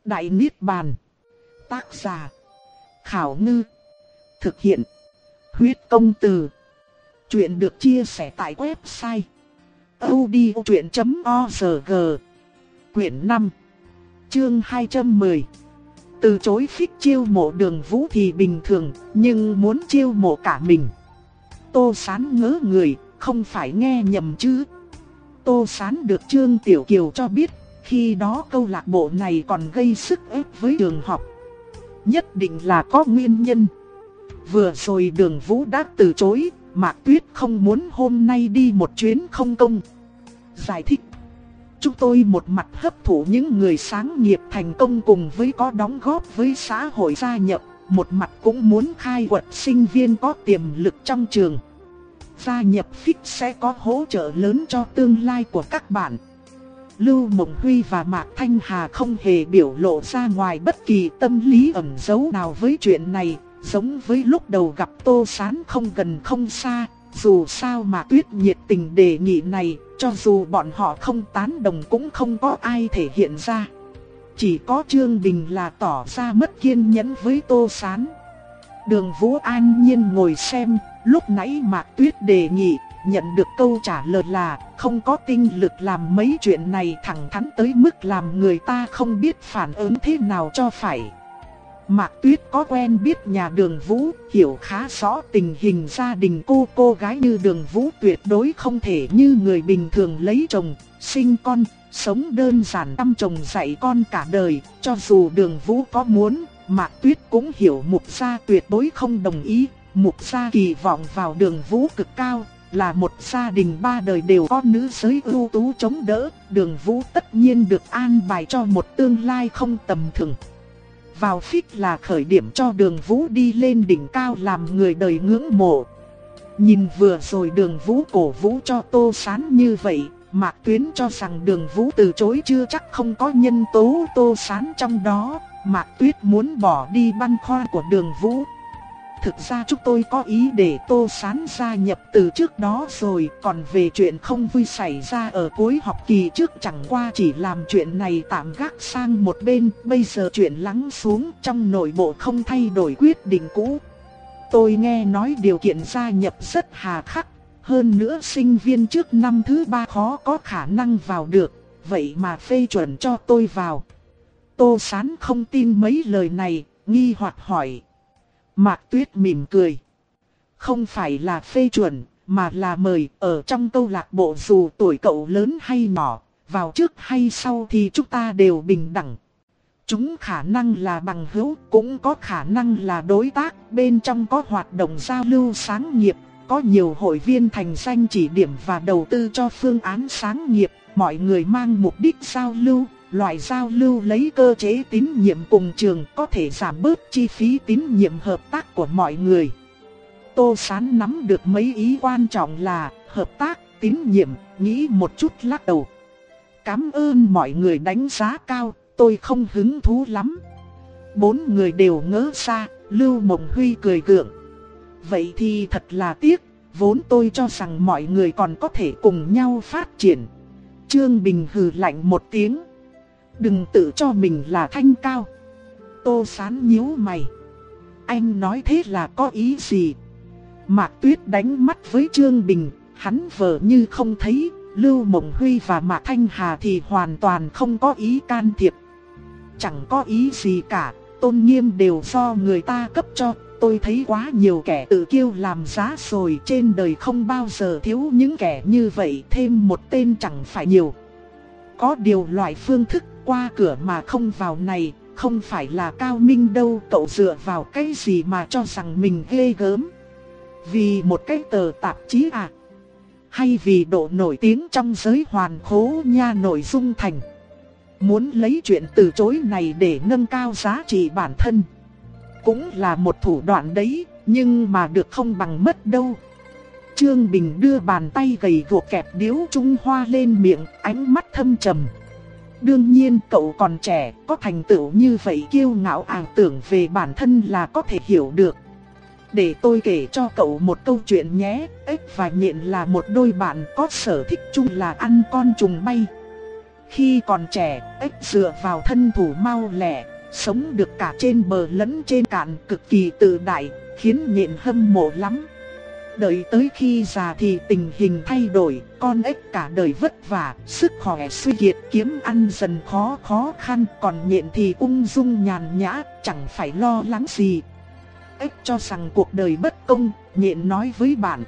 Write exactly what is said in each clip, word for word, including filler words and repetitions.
Đại Niết Bàn. Tác giả: Khảo Ngư. Thực hiện: Huyết Công Từ. Chuyện được chia sẻ tại website audiochuyện chấm org. Quyển năm, chương hai trăm mười. Từ chối phích chiêu mộ Đường Vũ thì bình thường, nhưng muốn chiêu mộ cả mình. Tô Sán ngớ người, không phải nghe nhầm chứ? Tô Sán được Trương Tiểu Kiều cho biết, khi đó câu lạc bộ này còn gây sức ép với trường học. Nhất định là có nguyên nhân. Vừa rồi Đường Vũ đã từ chối, Mạc Tuyết không muốn hôm nay đi một chuyến không công. Giải thích: chúng tôi một mặt hấp thụ những người sáng nghiệp thành công cùng với có đóng góp với xã hội gia nhập, một mặt cũng muốn khai quật sinh viên có tiềm lực trong trường. Gia nhập phích sẽ có hỗ trợ lớn cho tương lai của các bạn. Lưu Mộng Huy và Mạc Thanh Hà không hề biểu lộ ra ngoài bất kỳ tâm lý ẩn giấu nào với chuyện này, giống với lúc đầu gặp Tô Sán không gần không xa. Dù sao Mạc Tuyết nhiệt tình đề nghị này, cho dù bọn họ không tán đồng cũng không có ai thể hiện ra. Chỉ có Trương Bình là tỏ ra mất kiên nhẫn với Tô Sán. Đường Vũ an nhiên ngồi xem, lúc nãy Mạc Tuyết đề nghị, nhận được câu trả lời là không có tinh lực làm mấy chuyện này, thẳng thắn tới mức làm người ta không biết phản ứng thế nào cho phải. Mạc Tuyết có quen biết nhà Đường Vũ, hiểu khá rõ tình hình gia đình cô. Cô gái như Đường Vũ tuyệt đối không thể như người bình thường lấy chồng, sinh con, sống đơn giản chăm chồng dạy con cả đời. Cho dù Đường Vũ có muốn, Mạc Tuyết cũng hiểu Mục gia tuyệt đối không đồng ý. Mục gia kỳ vọng vào Đường Vũ cực cao, là một gia đình ba đời đều có nữ giới ưu tú chống đỡ. Đường Vũ tất nhiên được an bài cho một tương lai không tầm thường. Vào phích là khởi điểm cho Đường Vũ đi lên đỉnh cao làm người đời ngưỡng mộ. Nhìn vừa rồi Đường Vũ cổ vũ cho Tô Sán như vậy, Mạc Tuyến cho rằng Đường Vũ từ chối chưa chắc không có nhân tố Tô Sán trong đó. Mạc Tuyết muốn bỏ đi băn khoăn của Đường Vũ. Thực ra chúng tôi có ý để Tô Sán gia nhập từ trước đó rồi, còn về chuyện không vui xảy ra ở cuối học kỳ trước chẳng qua chỉ làm chuyện này tạm gác sang một bên. Bây giờ chuyện lắng xuống, trong nội bộ không thay đổi quyết định cũ. Tôi nghe nói điều kiện gia nhập rất hà khắc, hơn nữa sinh viên trước năm thứ ba khó có khả năng vào được, vậy mà phê chuẩn cho tôi vào. Tô Sán không tin mấy lời này, nghi hoặc hỏi. Mạc Tuyết mỉm cười. Không phải là phê chuẩn, mà là mời. Ở trong câu lạc bộ dù tuổi cậu lớn hay nhỏ, vào trước hay sau thì chúng ta đều bình đẳng. Chúng khả năng là bằng hữu, cũng có khả năng là đối tác. Bên trong có hoạt động giao lưu sáng nghiệp, có nhiều hội viên thành danh chỉ điểm và đầu tư cho phương án sáng nghiệp. Mọi người mang mục đích giao lưu. Loại giao lưu lấy cơ chế tín nhiệm cùng trường có thể giảm bớt chi phí tín nhiệm hợp tác của mọi người. Tô Sán nắm được mấy ý quan trọng là hợp tác, tín nhiệm, nghĩ một chút lắc đầu. Cảm ơn mọi người đánh giá cao, tôi không hứng thú lắm. Bốn người đều ngớ ra, Lưu Mộng Huy cười gượng. Vậy thì thật là tiếc, vốn tôi cho rằng mọi người còn có thể cùng nhau phát triển. Trương Bình hừ lạnh một tiếng. Đừng tự cho mình là thanh cao. Tô Sán nhíu mày. Anh nói thế là có ý gì? Mạc Tuyết đánh mắt với Trương Bình, hắn vờ như không thấy. Lưu Mộng Huy và Mạc Thanh Hà thì hoàn toàn không có ý can thiệp. Chẳng có ý gì cả, tôn nghiêm đều do người ta cấp cho. Tôi thấy quá nhiều kẻ tự kiêu làm giá rồi, trên đời không bao giờ thiếu những kẻ như vậy, thêm một tên chẳng phải nhiều. Có điều loại phương thức qua cửa mà không vào này, không phải là cao minh đâu. Cậu dựa vào cái gì mà cho rằng mình ghê gớm? Vì một cái tờ tạp chí à? Hay vì độ nổi tiếng trong giới hoàn khố nha nội dung thành? Muốn lấy chuyện từ chối này để nâng cao giá trị bản thân, cũng là một thủ đoạn đấy, nhưng mà được không bằng mất đâu. Trương Bình đưa bàn tay gầy guộc kẹp điếu Trung Hoa lên miệng, ánh mắt thâm trầm. Đương nhiên cậu còn trẻ, có thành tựu như vậy kiêu ngạo ảo tưởng về bản thân là có thể hiểu được. Để tôi kể cho cậu một câu chuyện nhé. Ếch và nhện là một đôi bạn có sở thích chung là ăn con trùng bay. Khi còn trẻ, ếch dựa vào thân thủ mau lẹ, sống được cả trên bờ lẫn trên cạn, cực kỳ tự đại, khiến nhện hâm mộ lắm. Đợi tới khi già thì tình hình thay đổi, con ếch cả đời vất vả, sức khỏe suy kiệt, kiếm ăn dần khó khó khăn, còn nhện thì ung dung nhàn nhã, chẳng phải lo lắng gì. Ếch cho rằng cuộc đời bất công, nhện nói với bạn: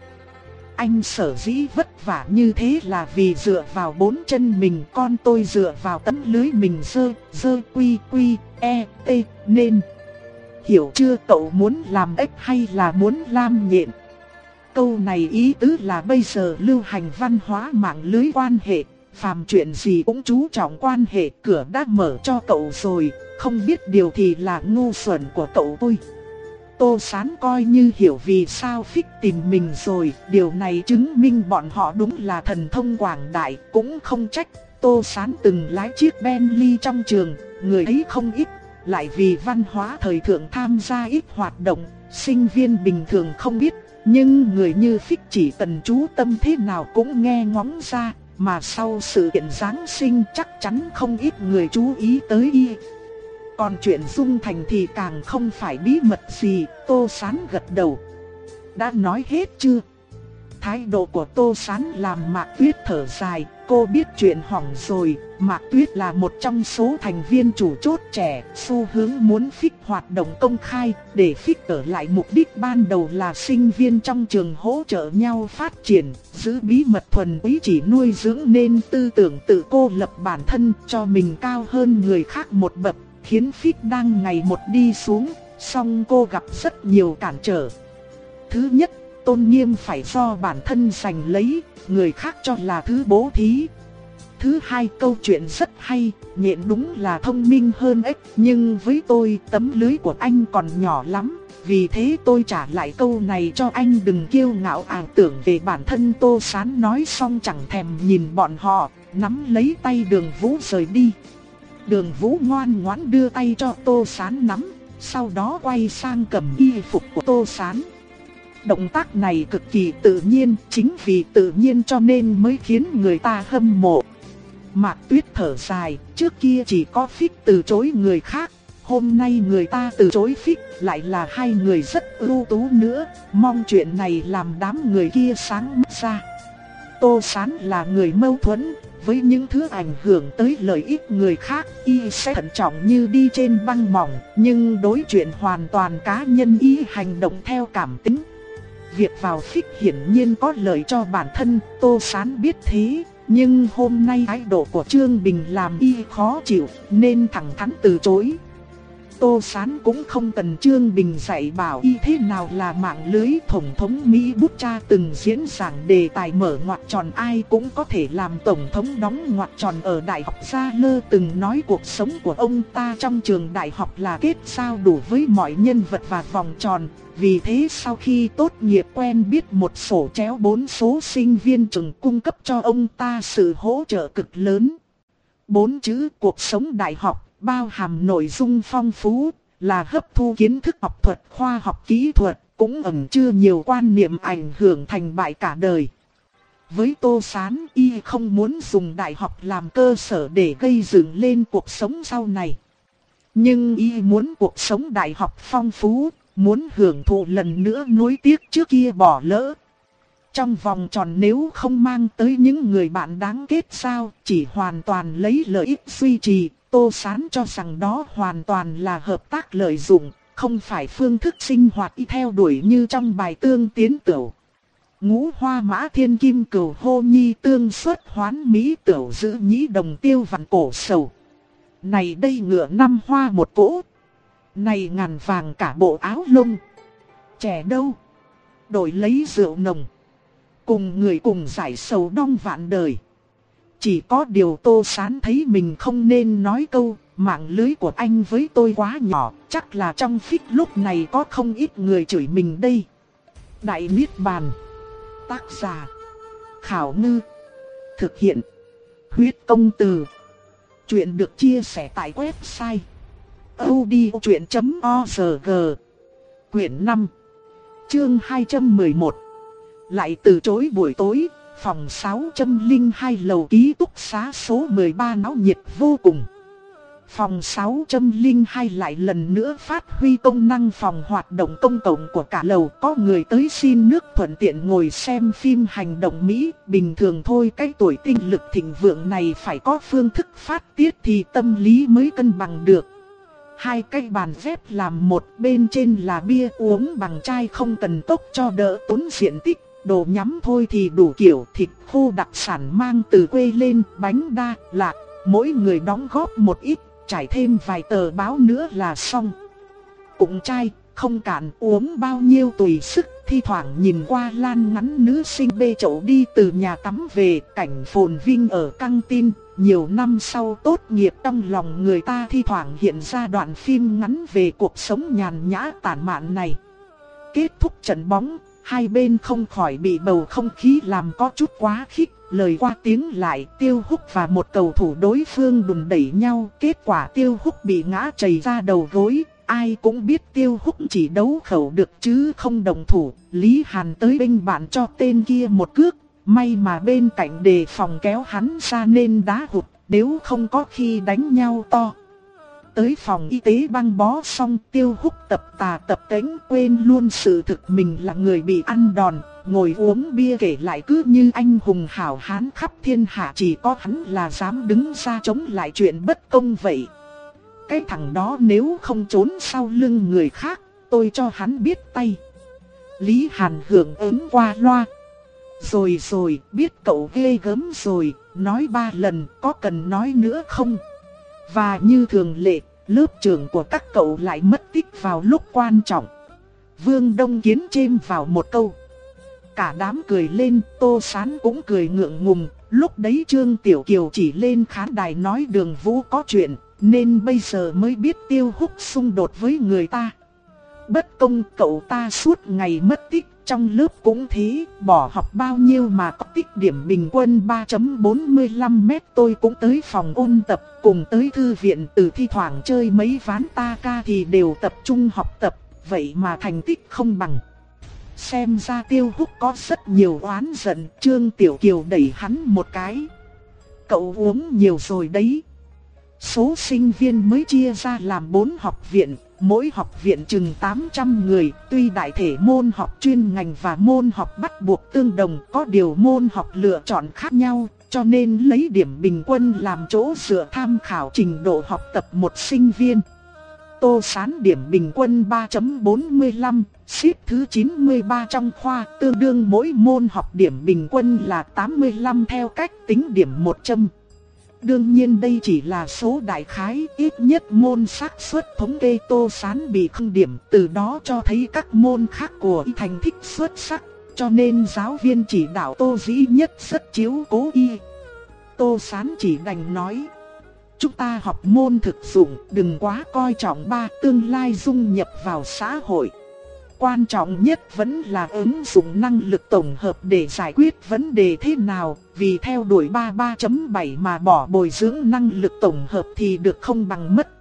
anh sở dĩ vất vả như thế là vì dựa vào bốn chân mình, con tôi dựa vào tấm lưới mình dơ, dơ quy quy, e, t, nên. Hiểu chưa, cậu muốn làm ếch hay là muốn làm nhện? Câu này ý tứ là bây giờ lưu hành văn hóa mạng lưới quan hệ, phàm chuyện gì cũng chú trọng quan hệ, cửa đã mở cho cậu rồi, không biết điều thì là ngu xuẩn của cậu thôi. Tô Sán coi như hiểu vì sao Phích tìm mình rồi, điều này chứng minh bọn họ đúng là thần thông quảng đại, cũng không trách. Tô Sán từng lái chiếc Bentley trong trường, người ấy không ít, lại vì văn hóa thời thượng tham gia ít hoạt động, sinh viên bình thường không biết. Nhưng người như Phích chỉ cần chú tâm thế nào cũng nghe ngóng ra, mà sau sự kiện Giáng sinh chắc chắn không ít người chú ý tới y. Còn chuyện Dung Thành thì càng không phải bí mật gì, Tô Sán gật đầu. Đã nói hết chưa? Thái độ của Tô Sán làm Mạc Tuyết thở dài, cô biết chuyện hỏng rồi. Mạc Tuyết là một trong số thành viên chủ chốt trẻ, xu hướng muốn Phích hoạt động công khai, để Phích ở lại mục đích ban đầu là sinh viên trong trường hỗ trợ nhau phát triển, giữ bí mật thuần túy chỉ nuôi dưỡng nên tư tưởng tự cô lập bản thân cho mình cao hơn người khác một bậc, khiến Phích đang ngày một đi xuống, song cô gặp rất nhiều cản trở. Thứ nhất, tôn nghiêm phải do bản thân giành lấy, người khác cho là thứ bố thí. Thứ hai, câu chuyện rất hay, nhện đúng là thông minh hơn ếch, nhưng với tôi tấm lưới của anh còn nhỏ lắm, vì thế tôi trả lại câu này cho anh, đừng kiêu ngạo ảo tưởng về bản thân. Tô Sán nói xong chẳng thèm nhìn bọn họ, nắm lấy tay Đường Vũ rời đi. Đường Vũ ngoan ngoãn đưa tay cho Tô Sán nắm, sau đó quay sang cầm y phục của Tô Sán. Động tác này cực kỳ tự nhiên, chính vì tự nhiên cho nên mới khiến người ta hâm mộ. Mạc Tuyết thở dài, trước kia chỉ có Phích từ chối người khác, hôm nay người ta từ chối Phích, lại là hai người rất ưu tú nữa, mong chuyện này làm đám người kia sáng mắt ra. Tô Sán là người mâu thuẫn, với những thứ ảnh hưởng tới lợi ích người khác, y sẽ thận trọng như đi trên băng mỏng, nhưng đối chuyện hoàn toàn cá nhân y hành động theo cảm tính. Việc vào Phích hiển nhiên có lợi cho bản thân, Tô Sán biết thế, nhưng hôm nay thái độ của Trương Bình làm y khó chịu, nên thẳng thắn từ chối. Tô Sán cũng không cần Trương Bình dạy bảo y thế nào là mạng lưới. Tổng thống Mỹ Bút Cha từng diễn giảng đề tài mở ngoặc tròn ai cũng có thể làm tổng thống đóng ngoặc tròn ở Đại học Gia Lơ từng nói cuộc sống của ông ta trong trường đại học là kết giao đủ với mọi nhân vật và vòng tròn. Vì thế sau khi tốt nghiệp quen biết một sổ chéo bốn số sinh viên trường cung cấp cho ông ta sự hỗ trợ cực lớn. Bốn chữ cuộc sống đại học bao hàm nội dung phong phú, là hấp thu kiến thức học thuật, khoa học kỹ thuật, cũng ẩn chứa nhiều quan niệm ảnh hưởng thành bại cả đời. Với Tô Sán, y không muốn dùng đại học làm cơ sở để gây dựng lên cuộc sống sau này. Nhưng y muốn cuộc sống đại học phong phú, muốn hưởng thụ lần nữa nuối tiếc trước kia bỏ lỡ. Trong vòng tròn nếu không mang tới những người bạn đáng kết giao, chỉ hoàn toàn lấy lợi ích duy trì, Tô Sán cho rằng đó hoàn toàn là hợp tác lợi dụng, không phải phương thức sinh hoạt y theo đuổi như trong bài Tương Tiến Tửu. Ngũ hoa mã thiên kim cửu hô nhi tương xuất hoán mỹ tửu giữ nhĩ đồng tiêu vạn cổ sầu. Này đây ngựa năm hoa một cỗ, này ngàn vàng cả bộ áo lông. Trẻ đâu, đổi lấy rượu nồng, cùng người cùng giải sầu đong vạn đời. Chỉ có điều Tô Sán thấy mình không nên nói câu mạng lưới của anh với tôi quá nhỏ, chắc là trong Phích lúc này có không ít người chửi mình đây. Đại Niết Bàn. Tác giả Khảo Ngư. Thực hiện Huyết Công Từ. Chuyện được chia sẻ tại website audiochuyện chấm org. Quyển năm, chương hai trăm mười một. Lại từ chối buổi tối, Phòng sáu không hai lầu ký túc xá số mười ba náo nhiệt vô cùng. Phòng sáu không hai lại lần nữa phát huy công năng phòng hoạt động công cộng của cả lầu. Có người tới xin nước thuận tiện ngồi xem phim hành động Mỹ. Bình thường thôi, cái tuổi tinh lực thịnh vượng này phải có phương thức phát tiết thì tâm lý mới cân bằng được. Hai cái bàn dép làm một, bên trên là bia uống bằng chai không cần cốc cho đỡ tốn diện tích. Đồ nhắm thôi thì đủ kiểu, thịt khô đặc sản mang từ quê lên, bánh đa, lạc, mỗi người đóng góp một ít, trải thêm vài tờ báo nữa là xong. Cũng chai, không cạn, uống bao nhiêu tùy sức, thi thoảng nhìn qua lan ngắn nữ sinh bê chậu đi từ nhà tắm về, cảnh phồn vinh ở căng tin. Nhiều năm sau tốt nghiệp, trong lòng người ta thi thoảng hiện ra đoạn phim ngắn về cuộc sống nhàn nhã tản mạn này. Kết thúc trận bóng, hai bên không khỏi bị bầu không khí làm có chút quá khích, lời qua tiếng lại, Tiêu Húc và một cầu thủ đối phương đùn đẩy nhau, kết quả Tiêu Húc bị ngã chảy ra đầu gối. Ai cũng biết Tiêu Húc chỉ đấu khẩu được chứ không đồng thủ. Lý Hàn tới bên bạn cho tên kia một cước, may mà bên cạnh đề phòng kéo hắn ra nên đá hụt, nếu không có khi đánh nhau to. Tới phòng y tế băng bó xong, Tiêu Húc tập tà tập tễnh, quên luôn sự thực mình là người bị ăn đòn, ngồi uống bia kể lại cứ như anh hùng hảo hán khắp thiên hạ chỉ có hắn là dám đứng ra chống lại chuyện bất công vậy. Cái thằng đó nếu không trốn sau lưng người khác, tôi cho hắn biết tay. Lý Hàn hưởng ứng qua loa. Rồi rồi, biết cậu ghê gớm rồi, nói ba lần, có cần nói nữa không? Và như thường lệ, lớp trưởng của các cậu lại mất tích vào lúc quan trọng. Vương Đông Kiến chêm vào một câu. Cả đám cười lên, Tô Sán cũng cười ngượng ngùng. Lúc đấy Trương Tiểu Kiều chỉ lên khán đài nói Đường Vũ có chuyện, nên bây giờ mới biết Tiêu Húc xung đột với người ta. Bất công cậu ta suốt ngày mất tích, trong lớp cũng thế, bỏ học bao nhiêu mà có tích điểm bình quân ba phẩy bốn mươi lăm mét. Tôi cũng tới phòng ôn tập, cùng tới thư viện, từ thi thoảng chơi mấy ván ta ca thì đều tập trung học tập, vậy mà thành tích không bằng. Xem ra Tiêu Húc có rất nhiều oán giận. Trương Tiểu Kiều đẩy hắn một cái. Cậu uống nhiều rồi đấy. Số sinh viên mới chia ra làm bốn học viện, mỗi học viện chừng tám trăm người, tuy đại thể môn học chuyên ngành và môn học bắt buộc tương đồng, có điều môn học lựa chọn khác nhau, cho nên lấy điểm bình quân làm chỗ dựa tham khảo trình độ học tập một sinh viên. Tô Sán điểm bình quân ba phẩy bốn mươi lăm, xếp thứ chín mươi ba trong khoa, tương đương mỗi môn học điểm bình quân là tám mươi lăm theo cách tính điểm một trăm. Đương nhiên đây chỉ là số đại khái, ít nhất môn xác suất thống kê Tô Sán bị không điểm, từ đó cho thấy các môn khác của y thành tích xuất sắc, cho nên giáo viên chỉ đạo Tô Dĩ Nhất rất chiếu cố y. Tô Sán chỉ đành nói, chúng ta học môn thực dụng, đừng quá coi trọng ba tương lai dung nhập vào xã hội. Quan trọng nhất vẫn là ứng dụng năng lực tổng hợp để giải quyết vấn đề thế nào, vì theo đuổi ba ba chấm bảy mà bỏ bồi dưỡng năng lực tổng hợp thì được không bằng mất.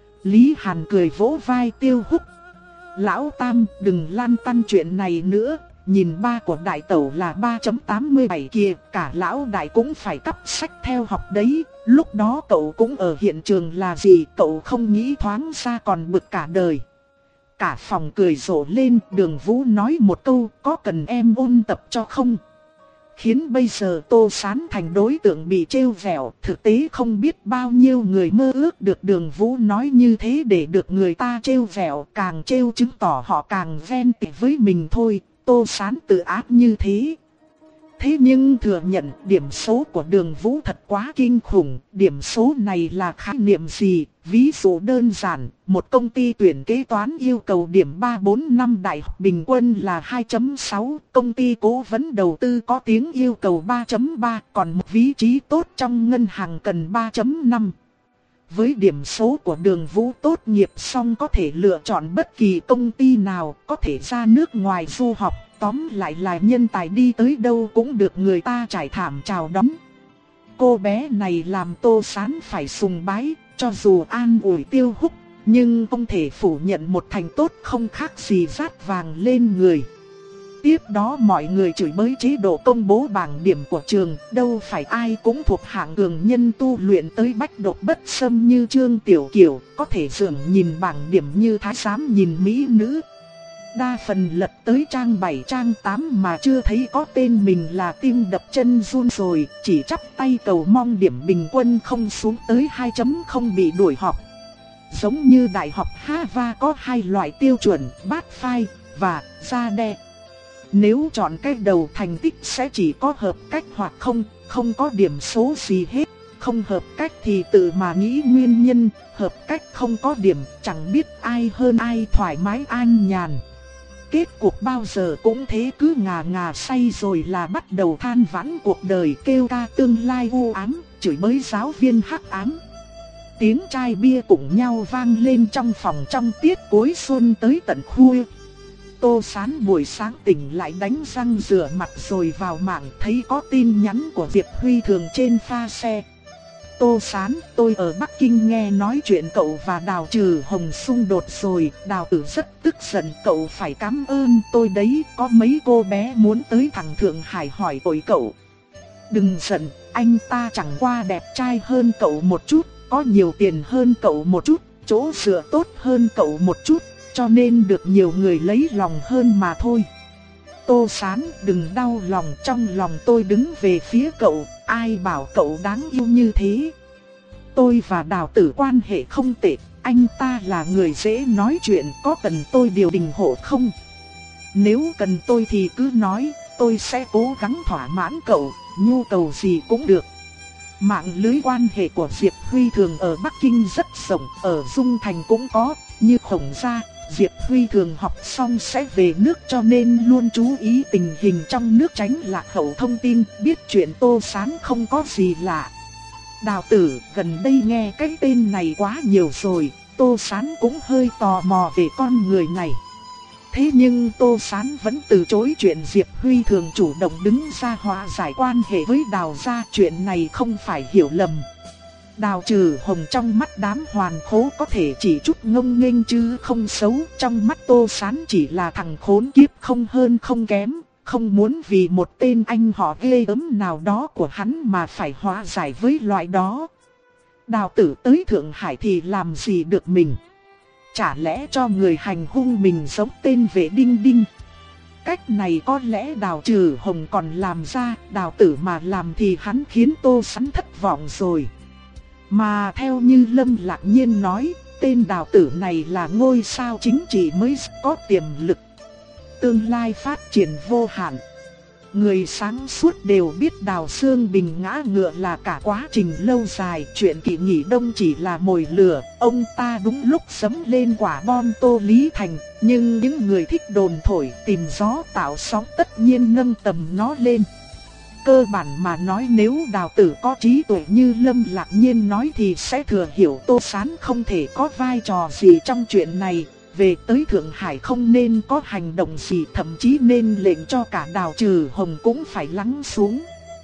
Lý Hàn cười vỗ vai Tiêu Húc. Lão Tam đừng lan tăn chuyện này nữa, nhìn ba của đại tẩu là ba phẩy tám mươi bảy kìa, cả lão đại cũng phải cắp sách theo học đấy, lúc đó cậu cũng ở hiện trường là gì, cậu không nghĩ thoáng ra còn bực cả đời. Cả phòng cười rộ lên, Đường Vũ nói một câu, có cần em ôn tập cho không? Khiến bây giờ Tô Sán thành đối tượng bị trêu vẹo, thực tế không biết bao nhiêu người mơ ước được Đường Vũ nói như thế để được người ta trêu vẹo, càng trêu chứng tỏ họ càng ghen tị với mình thôi, Tô Sán tự áp như thế. Thế nhưng thừa nhận điểm số của Đường Vũ thật quá kinh khủng, điểm số này là khái niệm gì? Ví dụ đơn giản, một công ty tuyển kế toán yêu cầu điểm ba bốn năm đại học bình quân là hai phẩy sáu, công ty cố vấn đầu tư có tiếng yêu cầu ba phẩy ba, còn một vị trí tốt trong ngân hàng cần ba phẩy năm. Với điểm số của Đường Vũ tốt nghiệp xong có thể lựa chọn bất kỳ công ty nào, có thể ra nước ngoài du học, tóm lại là nhân tài đi tới đâu cũng được người ta trải thảm chào đón. Cô bé này làm Tô Sán phải sùng bái, cho dù an ủi Tiêu Húc, nhưng không thể phủ nhận một thành tốt không khác gì rát vàng lên người. Tiếp đó mọi người chửi bới chế độ công bố bảng điểm của trường, đâu phải ai cũng thuộc hạng cường nhân tu luyện tới bách độc bất xâm như Trương Tiểu Kiều, có thể dường nhìn bảng điểm như thái giám nhìn mỹ nữ. Đa phần lật tới trang bảy trang tám mà chưa thấy có tên mình là tim đập chân run rồi, chỉ chắp tay cầu mong điểm bình quân không xuống tới hai chấm không bị đuổi học. Giống như Đại học Harvard có hai loại tiêu chuẩn, bát phai và ra đe. Nếu chọn cách đầu thành tích sẽ chỉ có hợp cách hoặc không, không có điểm số gì hết. Không hợp cách thì tự mà nghĩ nguyên nhân, hợp cách không có điểm, chẳng biết ai hơn ai thoải mái an nhàn. Kết cuộc bao giờ cũng thế, cứ ngà ngà say rồi là bắt đầu than vãn cuộc đời, kêu ca tương lai u ám, chửi bới giáo viên hắc ám. Tiếng chai bia cùng nhau vang lên trong phòng trong tiết cuối xuân tới tận khuya. Tô Sán buổi sáng tỉnh lại đánh răng rửa mặt rồi vào mạng thấy có tin nhắn của Diệp Huy Thường trên pha xe. Tô Sán, tôi ở Bắc Kinh nghe nói chuyện cậu và Đào Trừ Hồng xung đột rồi, Đào Tử rất tức giận, cậu phải cảm ơn tôi đấy, có mấy cô bé muốn tới thẳng Thượng Hải hỏi tội cậu. Đừng giận, anh ta chẳng qua đẹp trai hơn cậu một chút, có nhiều tiền hơn cậu một chút, chỗ dựa tốt hơn cậu một chút, cho nên được nhiều người lấy lòng hơn mà thôi. Tô Sán, đừng đau lòng, trong lòng tôi đứng về phía cậu, ai bảo cậu đáng yêu như thế. Tôi và Đào Tử quan hệ không tệ, anh ta là người dễ nói chuyện, có cần tôi điều đình hộ không? Nếu cần tôi thì cứ nói, tôi sẽ cố gắng thỏa mãn cậu, nhu cầu gì cũng được. Mạng lưới quan hệ của Diệp Huy Thường ở Bắc Kinh rất rộng, ở Dung Thành cũng có, như Khổng Gia. Diệp Huy Thường học xong sẽ về nước cho nên luôn chú ý tình hình trong nước, tránh lạc hậu thông tin, biết chuyện Tô Sán không có gì lạ. Đào Tử, gần đây nghe cái tên này quá nhiều rồi, Tô Sán cũng hơi tò mò về con người này. Thế nhưng Tô Sán vẫn từ chối chuyện Diệp Huy Thường chủ động đứng ra hóa giải quan hệ với Đào gia, chuyện này không phải hiểu lầm. Đào Trừ Hồng trong mắt đám hoàn khố có thể chỉ chút ngông nghênh chứ không xấu, trong mắt Tô Sán chỉ là thằng khốn kiếp không hơn không kém, không muốn vì một tên anh họ ghê gớm nào đó của hắn mà phải hóa giải với loại đó. Đào Tử tới Thượng Hải thì làm gì được mình? Chả lẽ cho người hành hung mình giống tên vệ đinh đinh? Cách này có lẽ Đào Trừ Hồng còn làm ra, Đào Tử mà làm thì hắn khiến Tô Sán thất vọng rồi. Mà theo như Lâm Lạc Nhiên nói, tên Đào Tử này là ngôi sao chính trị mới có tiềm lực. Tương lai phát triển vô hạn. Người sáng suốt đều biết Đào Xương Bình ngã ngựa là cả quá trình lâu dài, chuyện Kỷ Nghỉ Đông chỉ là mồi lửa, ông ta đúng lúc sấm lên quả bom Tô Lý Thành, nhưng những người thích đồn thổi tìm gió tạo sóng tất nhiên nâng tầm nó lên. Cơ bản mà nói, nếu Đào Tử có trí tuệ như Lâm Lạc Nhiên nói thì sẽ thừa hiểu Tô Sán không thể có vai trò gì trong chuyện này. Về tới Thượng Hải không nên có hành động gì, thậm chí nên lệnh cho cả Đào Trừ Hồng cũng phải lắng xuống.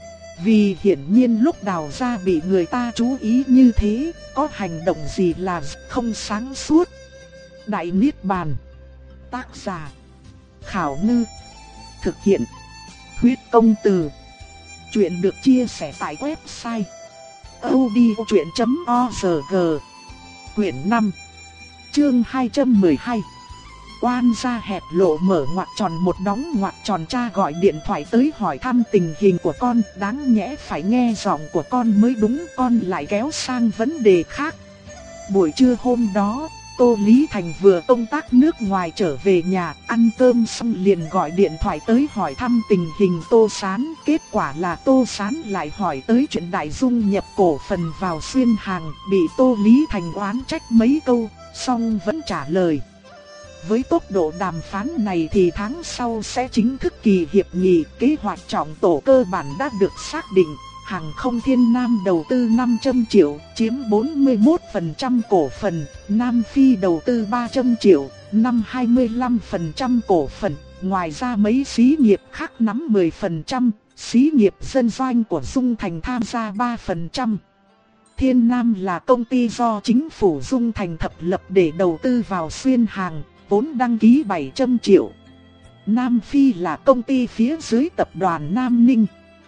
Vì hiển nhiên lúc Đào gia bị người ta chú ý như thế, có hành động gì là không sáng suốt. Đại Niết Bàn. Tác giả Khảo Ngư. Thực hiện Huyết Công Từ. Chuyện được chia sẻ tại website audiochuyện chấm org. Quyển năm, chương hai trăm mười hai. Quan gia hẹp lộ mở ngoặc tròn một đóng ngoặc tròn, cha gọi điện thoại tới hỏi thăm tình hình của con, đáng nhẽ phải nghe giọng của con mới đúng, con lại kéo sang vấn đề khác. Buổi trưa hôm đó, Tô Lý Thành vừa công tác nước ngoài trở về nhà, ăn cơm xong liền gọi điện thoại tới hỏi thăm tình hình Tô Sán. Kết quả là Tô Sán lại hỏi tới chuyện Đại Dung nhập cổ phần vào Xuyên Hàng, bị Tô Lý Thành oán trách mấy câu, xong vẫn trả lời. Với tốc độ đàm phán này thì tháng sau sẽ chính thức kỳ hiệp nghị, kế hoạch trọng tổ cơ bản đã được xác định. Hàng không Thiên Nam đầu tư năm trăm triệu, chiếm bốn mươi mốt phần trăm cổ phần, Nam Phi đầu tư ba trăm triệu, nắm hai mươi lăm phần trăm cổ phần, ngoài ra mấy xí nghiệp khác nắm mười phần trăm, xí nghiệp dân doanh của Dung Thành tham gia ba phần trăm. Thiên Nam là công ty do chính phủ Dung Thành thập lập để đầu tư vào Xuyên Hàng, vốn đăng ký bảy trăm triệu. Nam Phi là công ty phía dưới tập đoàn Nam Ninh.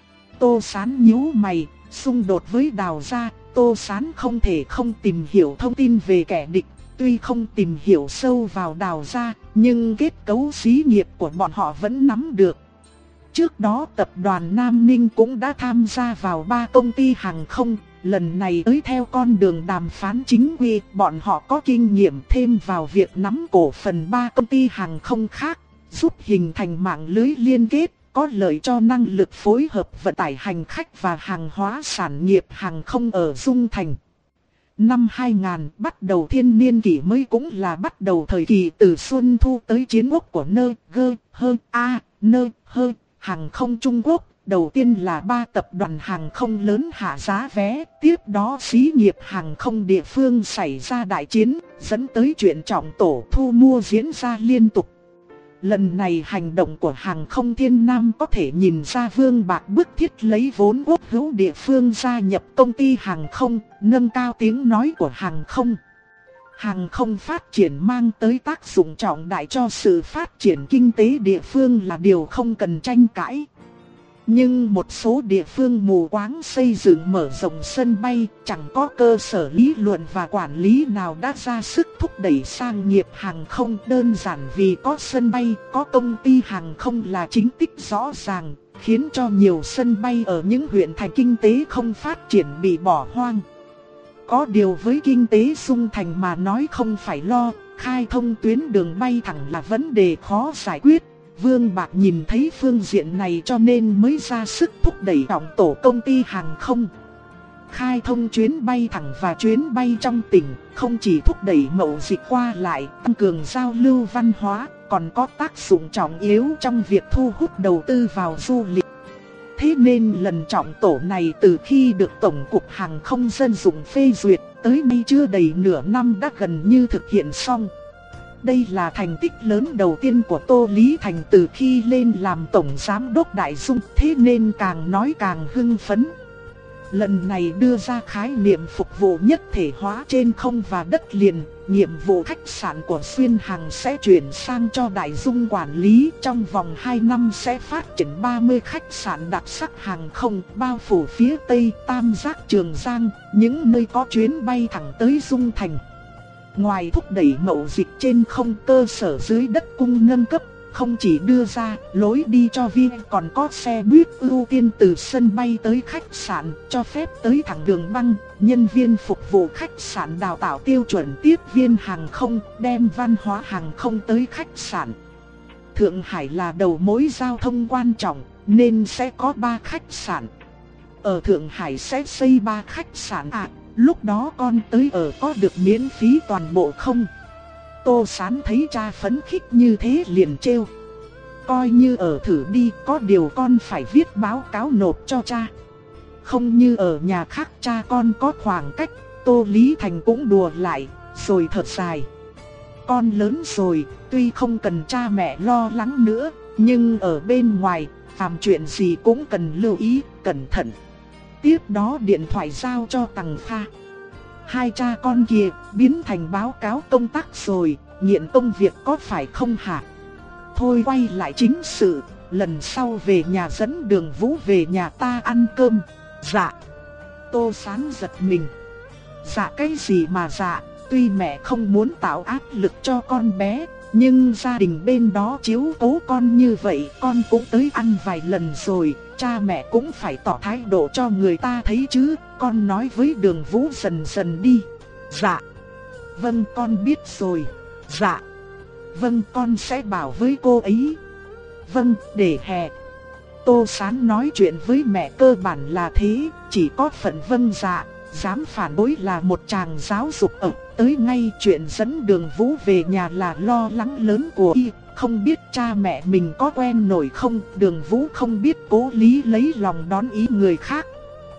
Tô Sán nhíu mày, xung đột với Đào gia, Tô Sán không thể không tìm hiểu thông tin về kẻ địch. Tuy không tìm hiểu sâu vào Đào gia, nhưng kết cấu xí nghiệp của bọn họ vẫn nắm được. Trước đó tập đoàn Nam Ninh cũng đã tham gia vào ba công ty hàng không, lần này tới theo con đường đàm phán chính quy, bọn họ có kinh nghiệm thêm vào việc nắm cổ phần ba công ty hàng không khác, giúp hình thành mạng lưới liên kết, có lợi cho năng lực phối hợp vận tải hành khách và hàng hóa sản nghiệp hàng không ở Dung Thành. Năm hai nghìn bắt đầu thiên niên kỷ mới, cũng là bắt đầu thời kỳ từ Xuân Thu tới Chiến Quốc của nơ, gơ, hơ, a, nơ, hơ, hàng không Trung Quốc. Đầu tiên là ba tập đoàn hàng không lớn hạ giá vé, tiếp đó xí nghiệp hàng không địa phương xảy ra đại chiến, dẫn tới chuyện trọng tổ thu mua diễn ra liên tục. Lần này hành động của hàng không Thiên Nam có thể nhìn ra Vương Bạc bức thiết lấy vốn quốc hữu địa phương gia nhập công ty hàng không, nâng cao tiếng nói của hàng không. Hàng không phát triển mang tới tác dụng trọng đại cho sự phát triển kinh tế địa phương là điều không cần tranh cãi. Nhưng một số địa phương mù quáng xây dựng mở rộng sân bay, chẳng có cơ sở lý luận và quản lý nào đã ra sức thúc đẩy sang nghiệp hàng không, đơn giản vì có sân bay, có công ty hàng không là chính tích rõ ràng, khiến cho nhiều sân bay ở những huyện thành kinh tế không phát triển bị bỏ hoang. Có điều với kinh tế Dung Thành mà nói không phải lo, khai thông tuyến đường bay thẳng là vấn đề khó giải quyết. Vương Bạc nhìn thấy phương diện này cho nên mới ra sức thúc đẩy trọng tổ công ty hàng không. Khai thông chuyến bay thẳng và chuyến bay trong tỉnh, không chỉ thúc đẩy mậu dịch qua lại, tăng cường giao lưu văn hóa, còn có tác dụng trọng yếu trong việc thu hút đầu tư vào du lịch. Thế nên lần trọng tổ này từ khi được Tổng cục Hàng không Dân dụng phê duyệt, tới nay chưa đầy nửa năm đã gần như thực hiện xong. Đây là thành tích lớn đầu tiên của Tô Lý Thành từ khi lên làm Tổng Giám đốc Đại Dung, thế nên càng nói càng hưng phấn. Lần này đưa ra khái niệm phục vụ nhất thể hóa trên không và đất liền, nhiệm vụ khách sạn của Xuyên Hàng sẽ chuyển sang cho Đại Dung quản lý. Trong vòng hai năm sẽ phát triển ba mươi khách sạn đặc sắc hàng không, bao phủ phía Tây, Tam Giác, Trường Giang, những nơi có chuyến bay thẳng tới Dung Thành. Ngoài thúc đẩy mậu dịch trên không, cơ sở dưới đất cung nâng cấp, không chỉ đưa ra lối đi cho viên, còn có xe buýt ưu tiên từ sân bay tới khách sạn, cho phép tới thẳng đường băng, nhân viên phục vụ khách sạn đào tạo tiêu chuẩn tiếp viên hàng không, đem văn hóa hàng không tới khách sạn. Thượng Hải là đầu mối giao thông quan trọng, nên sẽ có ba khách sạn. Ở Thượng Hải sẽ xây ba khách sạn ạ. À, lúc đó con tới ở có được miễn phí toàn bộ không? Tô Sán thấy cha phấn khích như thế liền trêu. Coi như ở thử đi, có điều con phải viết báo cáo nộp cho cha. Không như ở nhà khác cha con có khoảng cách. Tô Lý Thành cũng đùa lại, rồi thở dài. Con lớn rồi, tuy không cần cha mẹ lo lắng nữa, nhưng ở bên ngoài, làm chuyện gì cũng cần lưu ý, cẩn thận. Tiếp đó điện thoại giao cho Tằng Pha. Hai cha con kia biến thành báo cáo công tác rồi, nghiện công việc có phải không hả? Thôi quay lại chính sự, lần sau về nhà dẫn Đường Vũ về nhà ta ăn cơm. Dạ. Tô Sán giật mình. Dạ cái gì mà dạ, tuy mẹ không muốn tạo áp lực cho con bé, nhưng gia đình bên đó chiếu cố con như vậy, con cũng tới ăn vài lần rồi, cha mẹ cũng phải tỏ thái độ cho người ta thấy chứ, con nói với Đường Vũ dần dần đi. Dạ. Vâng con biết rồi. Dạ. Vâng con sẽ bảo với cô ấy. Vâng, để hè. Tô Sán nói chuyện với mẹ cơ bản là thế, chỉ có phận vâng dạ, dám phản đối là một chàng giáo dục ập tới ngay. Chuyện dẫn Đường Vũ về nhà là lo lắng lớn của y, không biết cha mẹ mình có quen nổi không. Đường Vũ không biết cố lý lấy lòng đón ý người khác.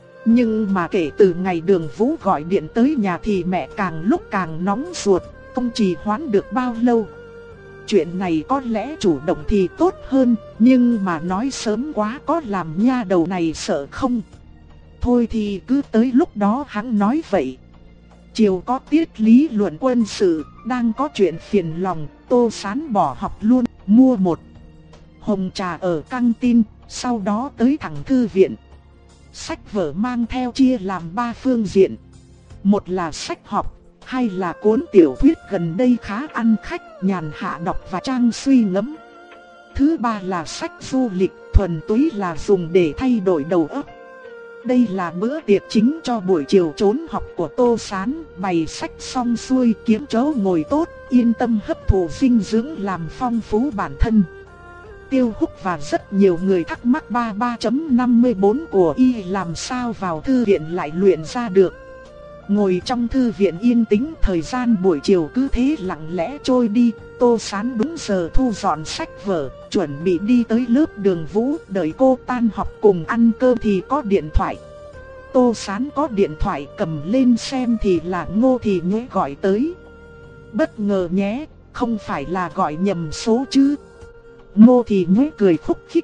Nhưng mà kể từ ngày Đường Vũ gọi điện tới nhà thì mẹ càng lúc càng nóng ruột, không trì hoãn được bao lâu. Chuyện này có lẽ chủ động thì tốt hơn, nhưng mà nói sớm quá có làm nha đầu này sợ không? Thôi thì cứ tới lúc đó hắn nói vậy. Chiều có tiết lý luận quân sự, đang có chuyện phiền lòng, Tô Sán bỏ học luôn, mua một hồng trà ở căng tin, sau đó tới thẳng thư viện. Sách vở mang theo chia làm ba phương diện. Một là sách học, hai là cuốn tiểu thuyết gần đây khá ăn khách, nhàn hạ đọc và trang suy ngẫm. Thứ ba là sách du lịch, thuần túy là dùng để thay đổi đầu óc. Đây là bữa tiệc chính cho buổi chiều trốn học của Tô Sán, bày sách xong xuôi kiếm chỗ ngồi tốt, yên tâm hấp thụ dinh dưỡng làm phong phú bản thân. Tiêu Húc và rất nhiều người thắc mắc ba mươi ba chấm năm mươi bốn của y làm sao vào thư viện lại luyện ra được. Ngồi trong thư viện yên tĩnh, thời gian buổi chiều cứ thế lặng lẽ trôi đi. Tô Sán đúng giờ thu dọn sách vở, chuẩn bị đi tới lớp Đường Vũ. Đợi cô tan học cùng ăn cơm thì có điện thoại. Tô Sán có điện thoại cầm lên xem thì là Ngô Thì Nhuế gọi tới. Bất ngờ nhé, không phải là gọi nhầm số chứ? Ngô Thì Nhuế cười khúc khích.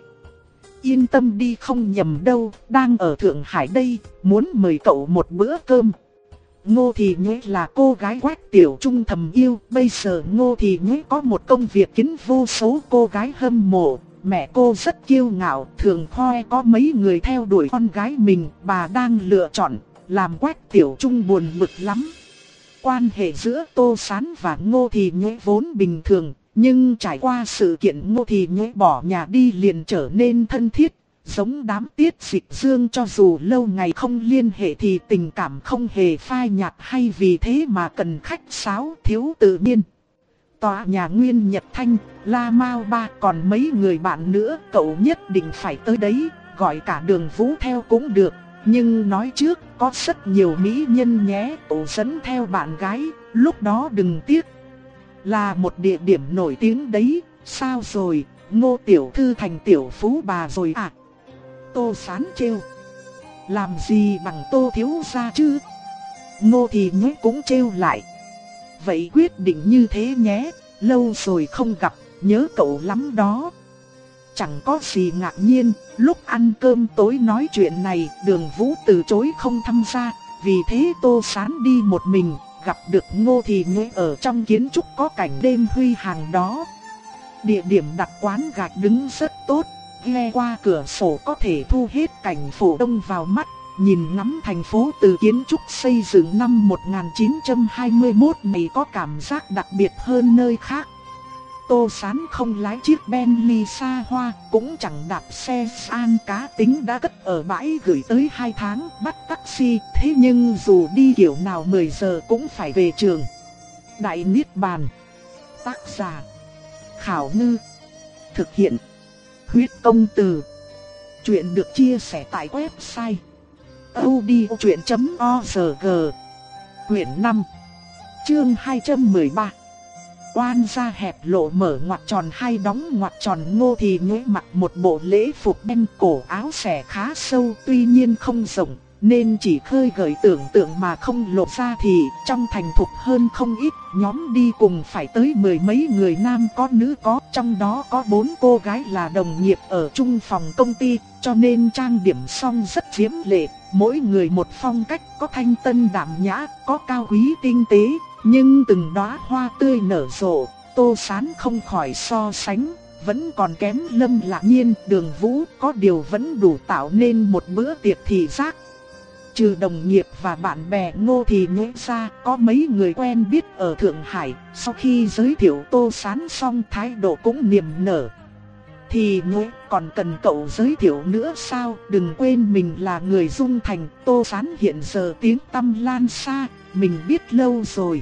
Yên tâm đi, không nhầm đâu, đang ở Thượng Hải đây, muốn mời cậu một bữa cơm. Ngô Thì Nhuế là cô gái Quách Tiểu Trung thầm yêu, bây giờ Ngô Thì Nhuế có một công việc khiến vô số cô gái hâm mộ. Mẹ cô rất kiêu ngạo, thường khoe có mấy người theo đuổi con gái mình, bà đang lựa chọn, làm Quách Tiểu Trung buồn bực lắm. Quan hệ giữa Tô Sán và Ngô Thì Nhuế vốn bình thường, nhưng trải qua sự kiện Ngô Thì Nhuế bỏ nhà đi liền trở nên thân thiết. Giống đám Tiết Dịch Dương, cho dù lâu ngày không liên hệ thì tình cảm không hề phai nhạt, hay vì thế mà cần khách sáo thiếu tự nhiên. Tòa nhà Nguyên Nhật Thanh, La Mao Ba còn mấy người bạn nữa, cậu nhất định phải tới đấy, gọi cả Đường Vũ theo cũng được. Nhưng nói trước, có rất nhiều mỹ nhân nhé, cậu dẫn theo bạn gái, lúc đó đừng tiếc. Là một địa điểm nổi tiếng đấy, sao rồi, Ngô tiểu thư thành tiểu phú bà rồi à? Tô Sán trêu. Làm gì bằng Tô thiếu gia chứ? Ngô Thì Nhuế cũng trêu lại. Vậy quyết định như thế nhé, lâu rồi không gặp, nhớ cậu lắm đó. Chẳng có gì ngạc nhiên, lúc ăn cơm tối nói chuyện này, Đường Vũ từ chối không tham gia, vì thế Tô Sán đi một mình, gặp được Ngô Thì Nhuế ở trong kiến trúc có cảnh đêm huy hàng đó. Địa điểm đặt quán gạch đứng rất tốt, nghe qua cửa sổ có thể thu hết cảnh phủ đông vào mắt, nhìn ngắm thành phố từ kiến trúc xây dựng năm một nghìn chín trăm hai mươi mốt này có cảm giác đặc biệt hơn nơi khác. Tô Sán không lái chiếc Bentley xa hoa, cũng chẳng đạp xe sang cá tính đã cất ở bãi gửi tới hai tháng, bắt taxi, thế nhưng dù đi kiểu nào mười giờ cũng phải về trường. Đại Niết Bàn. Tác giả Khảo Ngư. Thực hiện Huyết Công Từ. Chuyện được chia sẻ tại website audiochuyện chấm org. Quyển năm, chương hai trăm mười ba. Oan gia hẹp lộ mở ngoặc tròn hai đóng ngoặc tròn. Ngô Thì Nhuế mặc một bộ lễ phục đen, cổ áo xẻ khá sâu, tuy nhiên không rộng, nên chỉ khơi gợi tưởng tượng mà không lộ ra thì trong thành thục hơn không ít. Nhóm đi cùng phải tới mười mấy người, nam có nữ có, trong đó có bốn cô gái là đồng nghiệp ở chung phòng công ty, cho nên trang điểm xong rất diễm lệ, mỗi người một phong cách, có thanh tân đạm nhã, có cao quý tinh tế, nhưng từng đóa hoa tươi nở rộ. Tô Sán không khỏi so sánh, vẫn còn kém Lâm Lạc Nhiên, Đường Vũ, có điều vẫn đủ tạo nên một bữa tiệc thị giác. Trừ đồng nghiệp và bạn bè Ngô Thì Nhuế ra, có mấy người quen biết ở Thượng Hải, sau khi giới thiệu Tô Sán xong thái độ cũng niềm nở. Thì Nhuế, còn cần cậu giới thiệu nữa sao? Đừng quên mình là người Dung Thành, Tô Sán hiện giờ tiếng tăm lan xa, mình biết lâu rồi.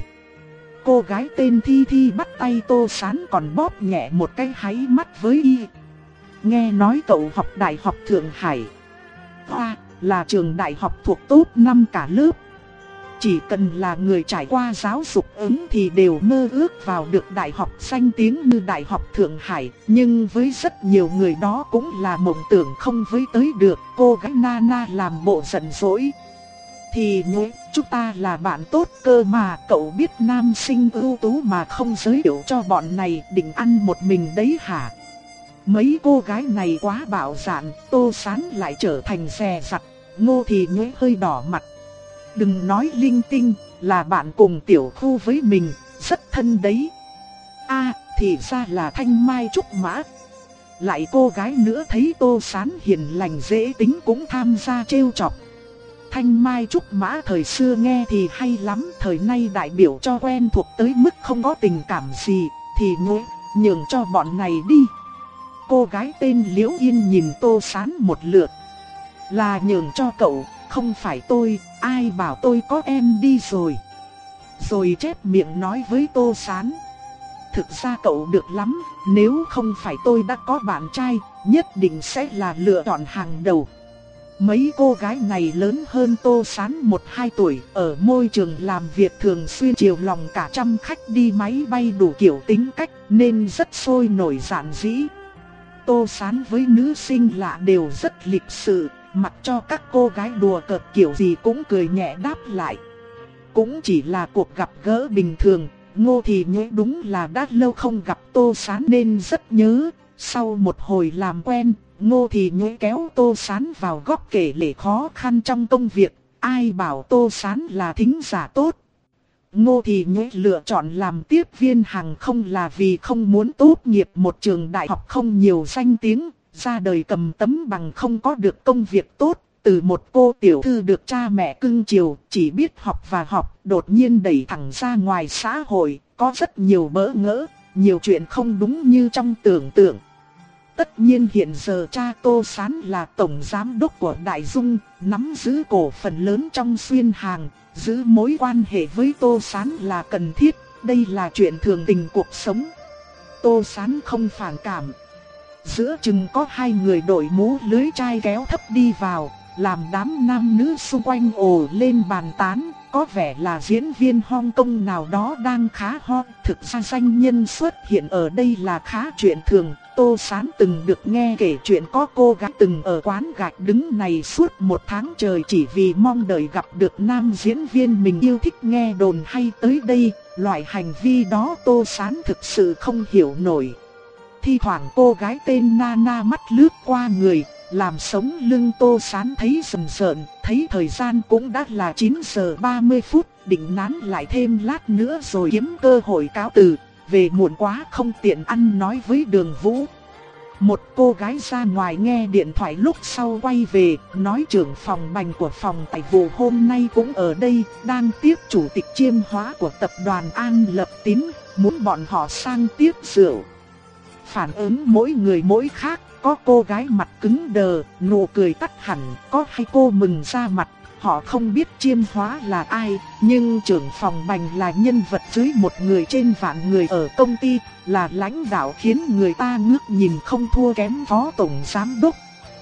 Cô gái tên Thi Thi bắt tay Tô Sán còn bóp nhẹ một cái háy mắt với y. Nghe nói cậu học Đại học Thượng Hải. Hoa, là trường đại học thuộc top năm cả lớp. Chỉ cần là người trải qua giáo dục ứng thì đều mơ ước vào được đại học danh tiếng như Đại học Thượng Hải. Nhưng với rất nhiều người đó cũng là mộng tưởng không với tới được. Cô gái Nana làm bộ giận dỗi. Thì Nhuế, chúng ta là bạn tốt cơ mà, cậu biết nam sinh ưu tú mà không giới thiệu cho bọn này, định ăn một mình đấy hả? Mấy cô gái này quá bạo dạn, Tô Sán lại trở thành dè dặt. Ngô Thì Nhuế hơi đỏ mặt. Đừng nói linh tinh, là bạn cùng tiểu khu với mình, rất thân đấy. A, thì ra là Thanh Mai Trúc Mã. lại cô gái nữa thấy Tô Sán hiền lành dễ tính cũng tham gia trêu chọc. Thanh mai trúc mã thời xưa nghe thì hay lắm, thời nay đại biểu cho quen thuộc tới mức không có tình cảm gì, thì nhớ, nhường cho bọn này đi. Cô gái tên Liễu Yên nhìn Tô Sán một lượt. Là nhường cho cậu, không phải tôi, ai bảo tôi có em đi rồi. Rồi chép miệng nói với Tô Sán. Thực ra cậu được lắm, nếu không phải tôi đã có bạn trai, nhất định sẽ là lựa chọn hàng đầu. Mấy cô gái này lớn hơn Tô Sán một hai tuổi, ở môi trường làm việc thường xuyên chiều lòng cả trăm khách đi máy bay đủ kiểu tính cách, nên rất sôi nổi dạn dĩ. Tô Sán với nữ sinh lạ đều rất lịch sự, mặc cho các cô gái đùa cợt kiểu gì cũng cười nhẹ đáp lại. Cũng chỉ là cuộc gặp gỡ bình thường, Ngô Thì Nhớ đúng là đã lâu không gặp Tô Sán nên rất nhớ. Sau một hồi làm quen, Ngô Thì Nhớ kéo Tô Sán vào góc kể lể khó khăn trong công việc, ai bảo Tô Sán là thính giả tốt. Ngô Thì Nhớ lựa chọn làm tiếp viên hàng không là vì không muốn tốt nghiệp một trường đại học không nhiều danh tiếng, ra đời cầm tấm bằng không có được công việc tốt. Từ một cô tiểu thư được cha mẹ cưng chiều, chỉ biết học và học, đột nhiên đẩy thẳng ra ngoài xã hội, có rất nhiều bỡ ngỡ, nhiều chuyện không đúng như trong tưởng tượng. Tất nhiên hiện giờ cha Tô Sán là tổng giám đốc của Đại Dung, nắm giữ cổ phần lớn trong xuyên hàng, giữ mối quan hệ với Tô Sán là cần thiết, đây là chuyện thường tình cuộc sống. Tô Sán không phản cảm. Giữa chừng có hai người đội mũ lưới chai kéo thấp đi vào, làm đám nam nữ xung quanh ồ lên bàn tán, có vẻ là diễn viên Hong Kong nào đó đang khá hot. Thực ra danh nhân xuất hiện ở đây là khá chuyện thường. Tô Sán từng được nghe kể chuyện có cô gái từng ở quán gạch đứng này suốt một tháng trời chỉ vì mong đợi gặp được nam diễn viên mình yêu thích. Nghe đồn hay tới đây, loại hành vi đó Tô Sán thực sự không hiểu nổi. Thi thoảng cô gái tên Nana mắt lướt qua người, làm sống lưng Tô Sán thấy rần rợn, thấy thời gian cũng đã là chín giờ ba mươi phút, định nán lại thêm lát nữa rồi kiếm cơ hội cáo từ, về muộn quá không tiện ăn nói với Đường Vũ. Một cô gái ra ngoài nghe điện thoại lúc sau quay về, nói trưởng phòng bành của phòng tài vụ hôm nay cũng ở đây, đang tiếp chủ tịch chiêm hóa của tập đoàn An Lập Tín, muốn bọn họ sang tiếp rượu. Phản ứng mỗi người mỗi khác, có cô gái mặt cứng đờ, nụ cười tắt hẳn, có hay cô mừng ra mặt. Họ không biết chiêm hóa là ai, nhưng trưởng phòng bành là nhân vật dưới một người trên vạn người ở công ty, là lãnh đạo khiến người ta ngước nhìn không thua kém phó tổng giám đốc.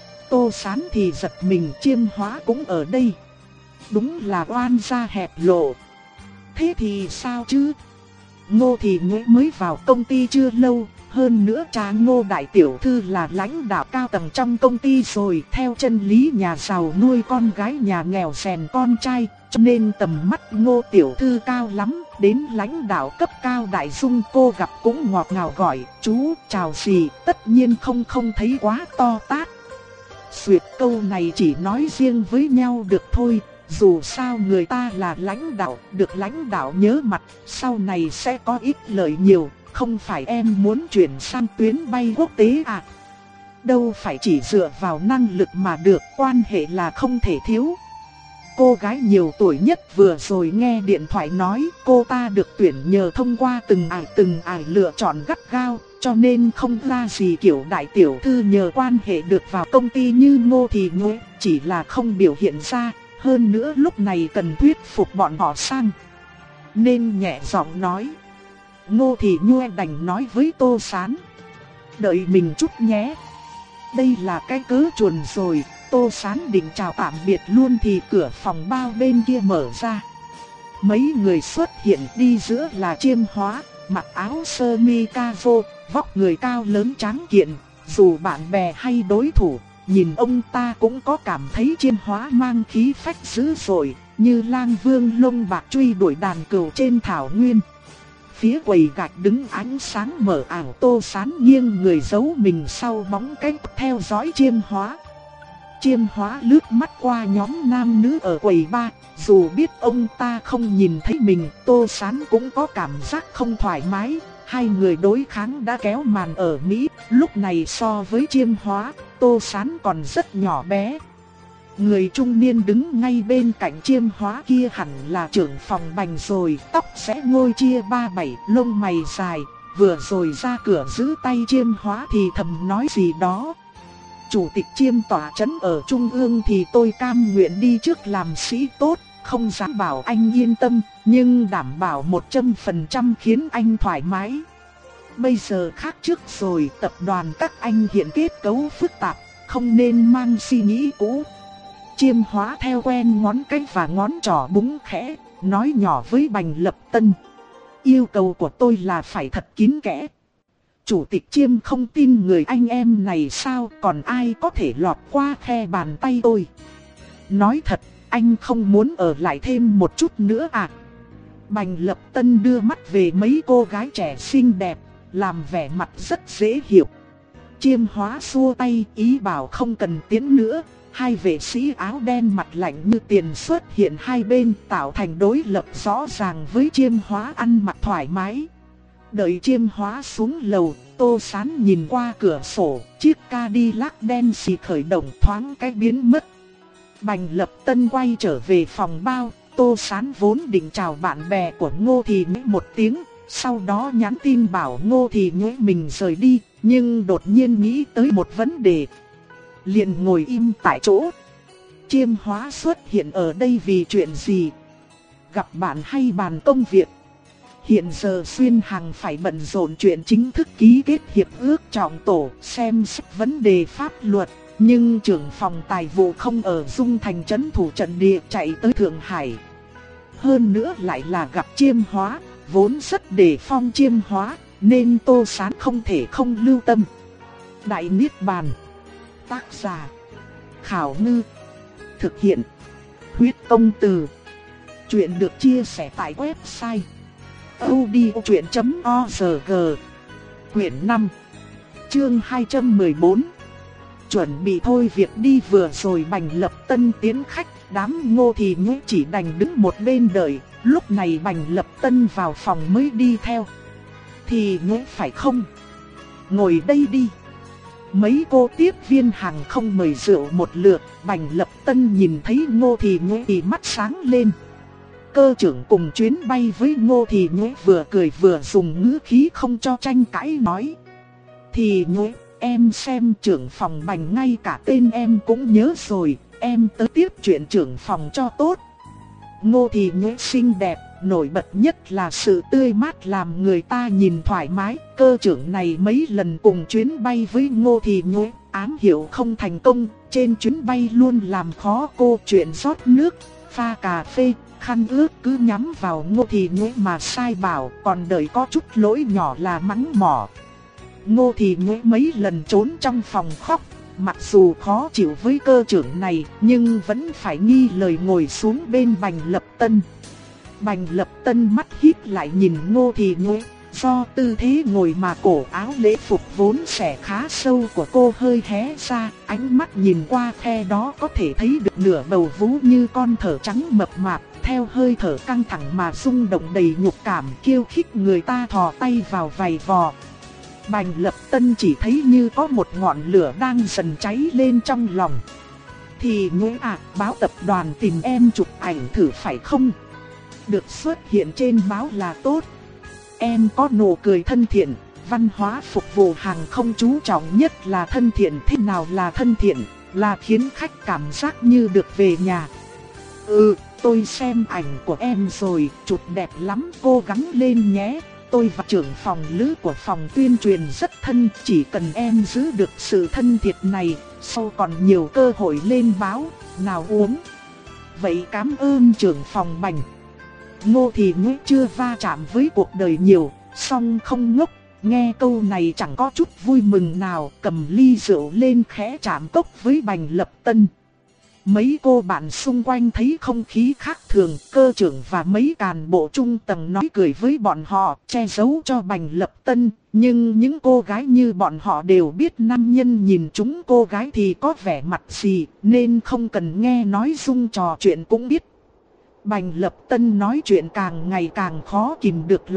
Tô Sán thì giật mình, chiêm hóa cũng ở đây. Đúng là oan gia hẹp lộ. Thế thì sao chứ? Ngô Thì Nhớ mới vào công ty chưa lâu. Hơn nữa cha Ngô đại tiểu thư là lãnh đạo cao tầng trong công ty rồi, theo chân lý nhà giàu nuôi con gái nhà nghèo rèn con trai, cho nên tầm mắt Ngô tiểu thư cao lắm. Đến lãnh đạo cấp cao Đại Dung cô gặp cũng ngọt ngào gọi chú chào gì, tất nhiên không không thấy quá to tát. Duyệt câu này chỉ nói riêng với nhau được thôi. Dù sao người ta là lãnh đạo, được lãnh đạo nhớ mặt, sau này sẽ có ít lợi nhiều. Không phải em muốn chuyển sang tuyến bay quốc tế à? Đâu phải chỉ dựa vào năng lực mà được, quan hệ là không thể thiếu. Cô gái nhiều tuổi nhất vừa rồi nghe điện thoại nói cô ta được tuyển nhờ thông qua từng ải từng ải lựa chọn gắt gao, cho nên không ra gì kiểu đại tiểu thư nhờ quan hệ được vào công ty như Ngô Thì Nhớ, chỉ là không biểu hiện ra. Hơn nữa lúc này cần thuyết phục bọn họ sang, nên nhẹ giọng nói. Ngô Thì Nhue đành nói với Tô Sán. Đợi mình chút nhé. Đây là cái cớ chuồn rồi. Tô Sán định chào tạm biệt luôn thì cửa phòng bao bên kia mở ra. Mấy người xuất hiện, đi giữa là chiêm hóa, mặc áo sơ mi caro, vóc người cao lớn tráng kiện. Dù bạn bè hay đối thủ, nhìn ông ta cũng có cảm thấy chiêm hóa mang khí phách dữ dội, như lang vương lông bạc truy đuổi đàn cừu trên thảo nguyên. Phía quầy gạch đứng ánh sáng mờ ảo, Tô Sán nghiêng người giấu mình sau bóng cây theo dõi chiêm hóa. Chiêm hóa lướt mắt qua nhóm nam nữ ở quầy bar, dù biết ông ta không nhìn thấy mình, Tô Sán cũng có cảm giác không thoải mái. Hai người đối kháng đã kéo màn ở Mỹ, lúc này so với Chiêm Hóa, Tô Sán còn rất nhỏ bé. Người trung niên đứng ngay bên cạnh Chiêm Hóa kia hẳn là trưởng phòng Bành rồi, tóc sẽ ngôi chia ba bảy, lông mày dài, vừa rồi ra cửa giữ tay Chiêm Hóa thì thầm nói gì đó. Chủ tịch Chiêm tỏa trấn ở Trung ương thì tôi cam nguyện đi trước làm sĩ tốt, không dám bảo anh yên tâm, nhưng đảm bảo một trăm phần trăm khiến anh thoải mái. Bây giờ khác trước rồi, tập đoàn các anh hiện kết cấu phức tạp, không nên mang suy nghĩ cũ. Chiêm Hóa theo quen ngón cái và ngón trỏ búng khẽ, nói nhỏ với Bành Lập Tân. Yêu cầu của tôi là phải thật kín kẽ. Chủ tịch Chiêm không tin người anh em này sao, còn ai có thể lọt qua khe bàn tay tôi. Nói thật, anh không muốn ở lại thêm một chút nữa à? Bành Lập Tân đưa mắt về mấy cô gái trẻ xinh đẹp, làm vẻ mặt rất dễ hiểu. Chiêm Hóa xua tay ý bảo không cần tiến nữa. Hai vệ sĩ áo đen mặt lạnh như tiền xuất hiện hai bên, tạo thành đối lập rõ ràng với Chiêm Hóa ăn mặc thoải mái. Đợi Chiêm Hóa xuống lầu, Tô Sán nhìn qua cửa sổ, chiếc Cadillac đen xì khởi động thoáng cái biến mất. Bành Lập Tân quay trở về phòng bao, Tô Sán vốn định chào bạn bè của Ngô Thì Nhĩ một tiếng, sau đó nhắn tin bảo Ngô Thì Nhĩ mình rời đi, nhưng đột nhiên nghĩ tới một vấn đề. Liền ngồi im tại chỗ. Chiêm Hóa xuất hiện ở đây vì chuyện gì? Gặp bạn hay bàn công việc? Hiện giờ Xuyên Hằng phải bận rộn chuyện chính thức ký kết hiệp ước trọng tổ, xem xét vấn đề pháp luật. Nhưng trưởng phòng tài vụ không ở Dung Thành trấn thủ trận địa chạy tới Thượng Hải. Hơn nữa lại là gặp Chiêm Hóa, vốn rất đề phong Chiêm Hóa, nên Tô Sán không thể không lưu tâm. Đại Niết Bàn. Tác giả Khảo Ngư. Thực hiện Huyết Công Từ. Chuyện được chia sẻ tại website audiochuyện chấm org. Quyển năm, chương hai trăm mười bốn. Chuẩn bị thôi việc đi vừa rồi Bành Lập Tân tiến khách, đám Ngô Thì Nhĩ chỉ đành đứng một bên đợi. Lúc này Bành Lập Tân vào phòng mới đi theo. Thì Nhĩ phải không? Ngồi đây đi. Mấy cô tiếp viên hàng không mời rượu một lượt, Bành Lập Tân nhìn thấy Ngô Thì Nhĩ thì mắt sáng lên. Cơ trưởng cùng chuyến bay với Ngô Thì Nhĩ vừa cười vừa dùng ngữ khí không cho tranh cãi nói. Thì Nhĩ, em xem trưởng phòng Bành ngay cả tên em cũng nhớ rồi, em tới tiếp chuyện trưởng phòng cho tốt. Ngô Thì Nhĩ xinh đẹp, nổi bật nhất là sự tươi mát làm người ta nhìn thoải mái. Cơ trưởng này mấy lần cùng chuyến bay với Ngô Thì Nhĩ, ám hiệu không thành công, trên chuyến bay luôn làm khó cô chuyện rót nước, pha cà phê, khăn ướt cứ nhắm vào Ngô Thì Nhĩ mà sai bảo, còn đợi có chút lỗi nhỏ là mắng mỏ. Ngô Thì Nhĩ mấy lần trốn trong phòng khóc, mặc dù khó chịu với cơ trưởng này, nhưng vẫn phải nghi lời ngồi xuống bên Bành Lập Tân. Bành Lập Tân mắt híp lại nhìn Ngô Thì Nhĩ, do tư thế ngồi mà cổ áo lễ phục vốn xẻ khá sâu của cô hơi hé ra, ánh mắt nhìn qua khe đó có thể thấy được nửa bầu vú như con thỏ trắng mập mạp, theo hơi thở căng thẳng mà rung động đầy nhục cảm, khiêu khích người ta thò tay vào vầy vò. Bành Lập Tân chỉ thấy như có một ngọn lửa đang dần cháy lên trong lòng. Thì Nhĩ à, báo tập đoàn tìm em chụp ảnh thử phải không? Được xuất hiện trên báo là tốt. Em có nụ cười thân thiện, văn hóa phục vụ hàng không chú trọng nhất là thân thiện. Thế nào là thân thiện? Là khiến khách cảm giác như được về nhà. Ừ, tôi xem ảnh của em rồi, chụp đẹp lắm, cố gắng lên nhé. Tôi và trưởng phòng Lữ của phòng tuyên truyền rất thân, chỉ cần em giữ được sự thân thiện này, sau còn nhiều cơ hội lên báo, nào uống. Vậy cảm ơn trưởng phòng Bành. Ngô Thì Nhĩ chưa va chạm với cuộc đời nhiều, song không ngốc, nghe câu này chẳng có chút vui mừng nào, cầm ly rượu lên khẽ chạm cốc với Bành Lập Tân. Mấy cô bạn xung quanh thấy không khí khác thường, cơ trưởng và mấy cán bộ trung tầng nói cười với bọn họ, che giấu cho Bành Lập Tân, nhưng những cô gái như bọn họ đều biết nam nhân nhìn chúng cô gái thì có vẻ mặt gì, nên không cần nghe nói dung trò chuyện cũng biết. Bành Lập Tân nói chuyện càng ngày càng khó kìm được lòng,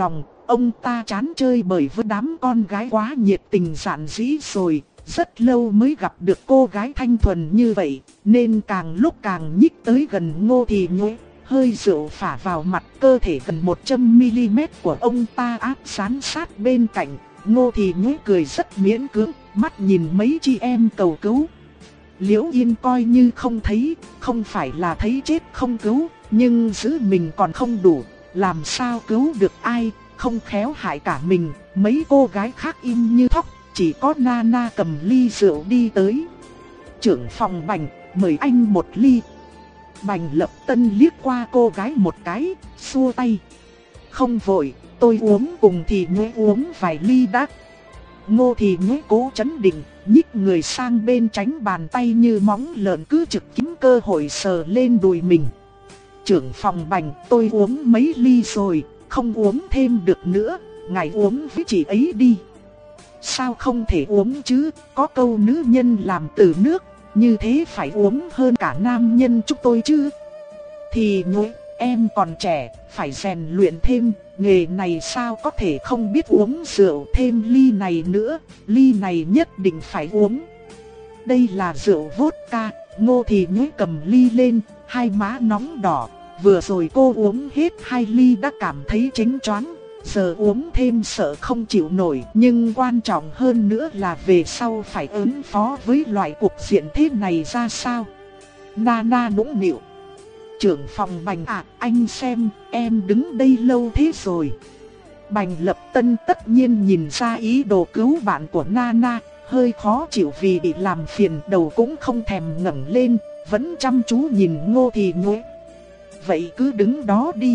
Ông ta chán chơi bởi với đám con gái quá nhiệt tình giản dĩ rồi. Rất lâu mới gặp được cô gái thanh thuần như vậy, nên càng lúc càng nhích tới gần Ngô Thì Nhuế. Hơi rượu phả vào mặt, cơ thể gần một trăm mi-li-mét của ông ta áp sán sát bên cạnh. Ngô Thì Nhuế cười rất miễn cưỡng, mắt nhìn mấy chị em cầu cứu. Liễu Yên coi như không thấy, không phải là thấy chết không cứu, nhưng giữ mình còn không đủ, làm sao cứu được ai, không khéo hại cả mình. Mấy cô gái khác im như thóc, chỉ có Nana cầm ly rượu đi tới. Trưởng phòng Bành, mời anh một ly. Bành Lập Tân liếc qua cô gái một cái, xua tay. Không vội, tôi uống cùng Thì Nhuế uống vài ly đã. Ngô Thì Nhuế cố trấn định, nhích người sang bên tránh bàn tay như móng lợn cứ trực kiếm cơ hội sờ lên đùi mình. Trưởng phòng Bành, tôi uống mấy ly rồi, không uống thêm được nữa, ngài uống với chị ấy đi. Sao không thể uống chứ, có câu nữ nhân làm từ nước, như thế phải uống hơn cả nam nhân chúng tôi chứ. Thì Nhuế, em còn trẻ, phải rèn luyện thêm, nghề này sao có thể không biết uống rượu, thêm ly này nữa, ly này nhất định phải uống. Đây là rượu vodka. Ngô Thì Nhuế cầm ly lên, hai má nóng đỏ, vừa rồi cô uống hết hai ly đã cảm thấy chánh choáng. Giờ uống thêm sợ không chịu nổi, nhưng quan trọng hơn nữa là về sau phải ứng phó với loại cuộc diện thế này ra sao. Nana nũng nịu. Trưởng phòng Bành à, anh xem, em đứng đây lâu thế rồi. Bành Lập Tân tất nhiên nhìn ra ý đồ cứu bạn của Nana, hơi khó chịu vì bị làm phiền, đầu cũng không thèm ngẩng lên, vẫn chăm chú nhìn Ngô Thì Nhuế. Vậy cứ đứng đó đi.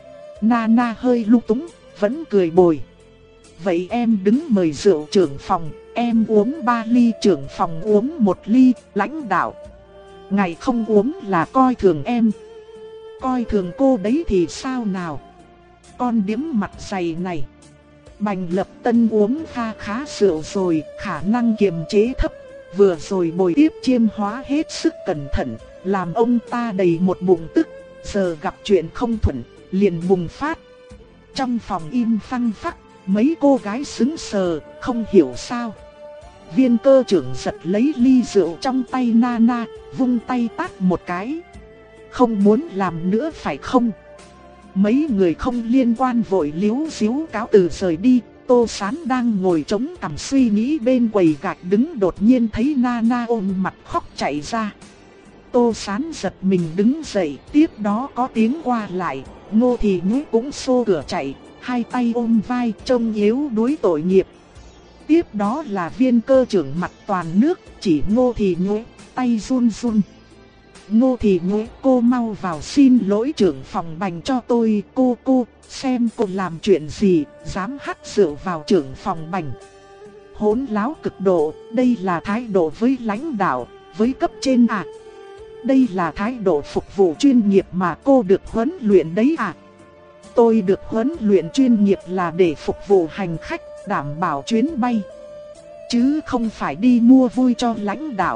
Nana hơi lung túng, vẫn cười bồi. Vậy em đứng mời rượu trưởng phòng, em uống ba ly, trưởng phòng uống một ly. Lãnh đạo, ngài không uống là coi thường em. Coi thường cô đấy thì sao nào? Con điếm mặt dày này. Bành Lập Tân uống kha khá rượu rồi, khả năng kiềm chế thấp. Vừa rồi bồi tiếp chiêm hóa hết sức cẩn thận, làm ông ta đầy một bụng tức. Giờ gặp chuyện không thuận, liền bùng phát. Trong phòng im phăng phắc, mấy cô gái sững sờ, không hiểu sao. Viên cơ trưởng giật lấy ly rượu trong tay Nana, vung tay tát một cái. Không muốn làm nữa phải không? Mấy người không liên quan vội líu díu cáo từ rời đi. Tô Sán đang ngồi chống cằm suy nghĩ bên quầy gạch đứng, đột nhiên thấy Nana ôm mặt khóc chạy ra. Tô Sán giật mình đứng dậy, tiếp đó có tiếng qua lại. Ngô Thì Nhuế cũng xô cửa chạy, hai tay ôm vai trông yếu đuối tội nghiệp. Tiếp đó là viên cơ trưởng mặt toàn nước, chỉ Ngô Thì Nhuế, tay run run. Ngô Thì Nhuế, cô mau vào xin lỗi trưởng phòng Bành cho tôi. Cô cô, xem cô làm chuyện gì, dám hắt rượu vào trưởng phòng Bành. Hỗn láo cực độ, đây là thái độ với lãnh đạo, với cấp trên à? Đây là thái độ phục vụ chuyên nghiệp mà cô được huấn luyện đấy à? Tôi được huấn luyện chuyên nghiệp là để phục vụ hành khách, đảm bảo chuyến bay, chứ không phải đi mua vui cho lãnh đạo.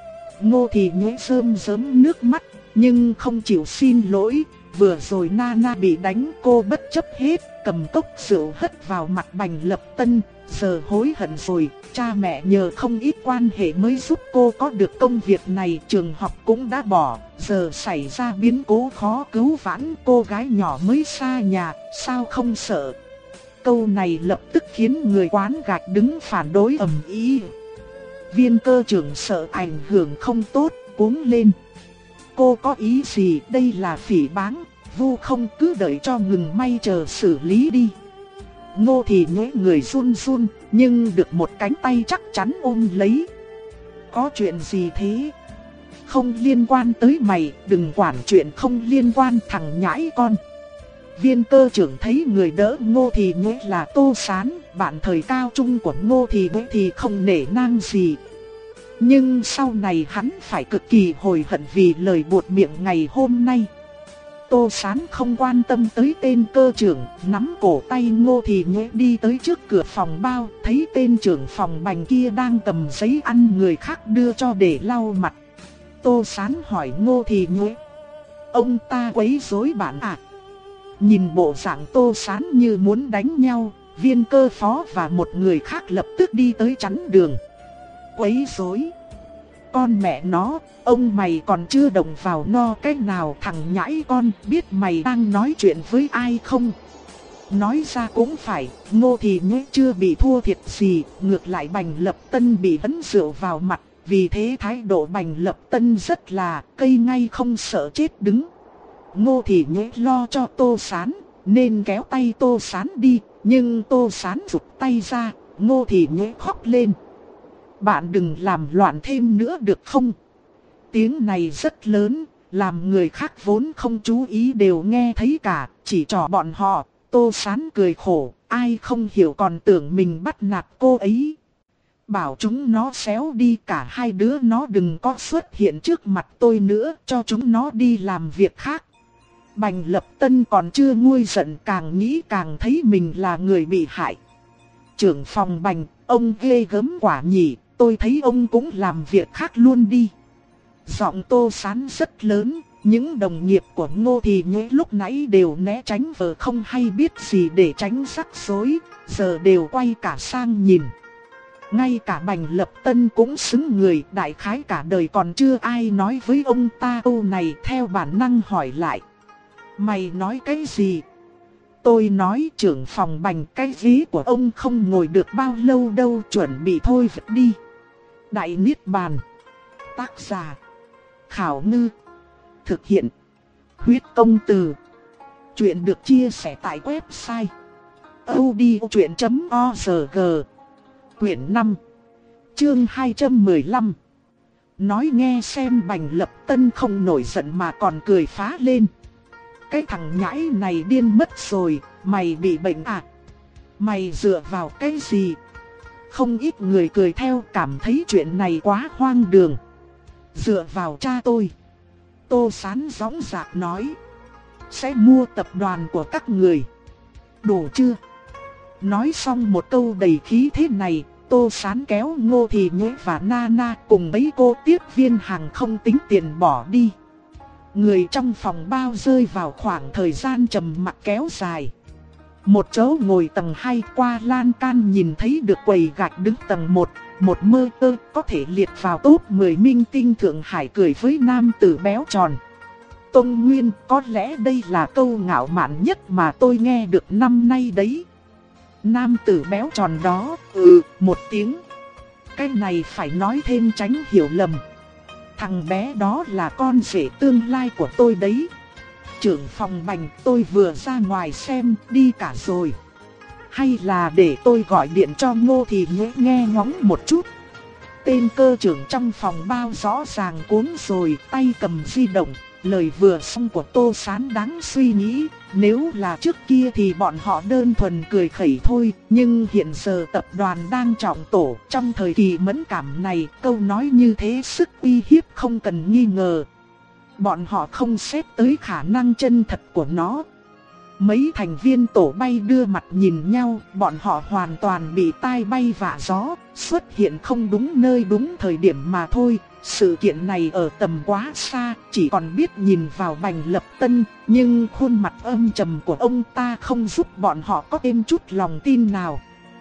Ngô Thì Nhuế rơm rớm nước mắt, nhưng không chịu xin lỗi. Vừa rồi Nana bị đánh, cô bất chấp hết, cầm cốc rượu hất vào mặt Bành Lập Tân. Giờ hối hận rồi, cha mẹ nhờ không ít quan hệ mới giúp cô có được công việc này. Trường học cũng đã bỏ, giờ xảy ra biến cố khó cứu vãn, cô gái nhỏ mới xa nhà, sao không sợ? Câu này lập tức khiến người quán gạch đứng phản đối ầm ĩ. Viên cơ trưởng sợ ảnh hưởng không tốt, cuống lên. Cô có ý gì, đây là phỉ báng, vu không, cứ đợi cho ngừng may chờ xử lý đi. Ngô Thì Nhuế người run run, nhưng được một cánh tay chắc chắn ôm lấy. Có chuyện gì thế? Không liên quan tới mày, đừng quản chuyện không liên quan, thằng nhãi con. Viên cơ trưởng thấy người đỡ Ngô Thì Nhuế là Tô Sán, bạn thời cao trung của Ngô Thì Nhuế thì không nể nang gì. Nhưng sau này hắn phải cực kỳ hối hận vì lời buột miệng ngày hôm nay. Tô Sán không quan tâm tới tên cơ trưởng, nắm cổ tay Ngô Thì Nhuế đi tới trước cửa phòng bao, thấy tên trưởng phòng Bành kia đang cầm giấy ăn người khác đưa cho để lau mặt. Tô Sán hỏi Ngô Thì Nhuế, ông ta quấy rối bạn à? Nhìn bộ dạng Tô Sán như muốn đánh nhau, Viên Cơ Phó và một người khác lập tức đi tới chắn đường. Quấy rối. Con mẹ nó, ông mày còn chưa động vào no cái nào, thằng nhãi con, biết mày đang nói chuyện với ai không? Nói ra cũng phải, Ngô Thì Nhế chưa bị thua thiệt gì, ngược lại Bành Lập Tân bị hấn rượu vào mặt, vì thế thái độ Bành Lập Tân rất là cây ngay không sợ chết đứng. Ngô Thì Nhế lo cho Tô Sán, nên kéo tay Tô Sán đi, nhưng Tô Sán rụt tay ra, Ngô Thì Nhế khóc lên. Bạn đừng làm loạn thêm nữa được không? Tiếng này rất lớn, làm người khác vốn không chú ý đều nghe thấy cả, chỉ trò bọn họ. Tô Sán cười khổ, ai không hiểu còn tưởng mình bắt nạt cô ấy. Bảo chúng nó xéo đi, cả hai đứa nó đừng có xuất hiện trước mặt tôi nữa, cho chúng nó đi làm việc khác. Bành Lập Tân còn chưa nguôi giận, càng nghĩ càng thấy mình là người bị hại. Trưởng phòng Bành, ông ghê gớm quả nhỉ, tôi thấy ông cũng làm việc khác luôn đi. Giọng Tô Sán rất lớn, những đồng nghiệp của Ngô Thì Nhế lúc nãy đều né tránh vợ không hay biết gì để tránh rắc rối, giờ đều quay cả sang nhìn. Ngay cả Bành Lập Tân cũng sững người, đại khái cả đời còn chưa ai nói với ông ta câu này, theo bản năng hỏi lại. Mày nói cái gì? Tôi nói trưởng phòng Bành, cái ghế của ông không ngồi được bao lâu đâu, chuẩn bị thôi vứt đi. Đại Niết Bàn. Tác giả Khảo Ngư. Thực hiện Huyết Công Từ. Chuyện được chia sẻ tại website audiochuyện chấm org. Quyển năm, chương hai trăm mười lăm. Nói nghe xem. Bành Lập Tân không nổi giận mà còn cười phá lên. Cái thằng nhãi này điên mất rồi, mày bị bệnh à? Mày dựa vào cái gì? Không ít người cười theo, cảm thấy chuyện này quá hoang đường. Dựa vào cha tôi. Tô Sán dõng dạc nói. Sẽ mua tập đoàn của các người. Đủ chưa? Nói xong một câu đầy khí thế này, Tô Sán kéo Ngô Thì Nhế và Nana cùng mấy cô tiếp viên hàng không tính tiền bỏ đi. Người trong phòng bao rơi vào khoảng thời gian trầm mặc kéo dài. Một chỗ ngồi tầng hai qua lan can nhìn thấy được quầy gạch đứng tầng một. Một mơ tơ có thể liệt vào top mười minh tinh Thượng Hải cười với nam tử béo tròn. Tôn Nguyên, có lẽ đây là câu ngạo mạn nhất mà tôi nghe được năm nay đấy. Nam tử béo tròn đó, ừ, một tiếng. Cái này phải nói thêm tránh hiểu lầm. Thằng bé đó là con rể tương lai của tôi đấy. Trưởng phòng Bành, tôi vừa ra ngoài xem, đi cả rồi. Hay là để tôi gọi điện cho Ngô Thì Nhế nghe ngóng một chút. Tên cơ trưởng trong phòng bao rõ ràng cuống rồi, tay cầm di động. Lời vừa xong của Tô Sán đáng suy nghĩ. Nếu là trước kia thì bọn họ đơn thuần cười khẩy thôi. Nhưng hiện giờ tập đoàn đang trọng tổ. Trong thời kỳ mẫn cảm này, câu nói như thế sức uy hiếp không cần nghi ngờ. Bọn họ không xét tới khả năng chân thật của nó. Mấy thành viên tổ bay đưa mặt nhìn nhau, bọn họ hoàn toàn bị tai bay vạ gió, xuất hiện không đúng nơi đúng thời điểm mà thôi. Sự kiện này ở tầm quá xa, chỉ còn biết nhìn vào Bành Lập Tân, nhưng khuôn mặt âm trầm của ông ta không giúp bọn họ có thêm chút lòng tin nào.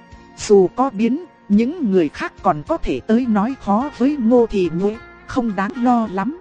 Dù có biến, những người khác còn có thể tới nói khó với Ngô Thì Nhế, không đáng lo lắm.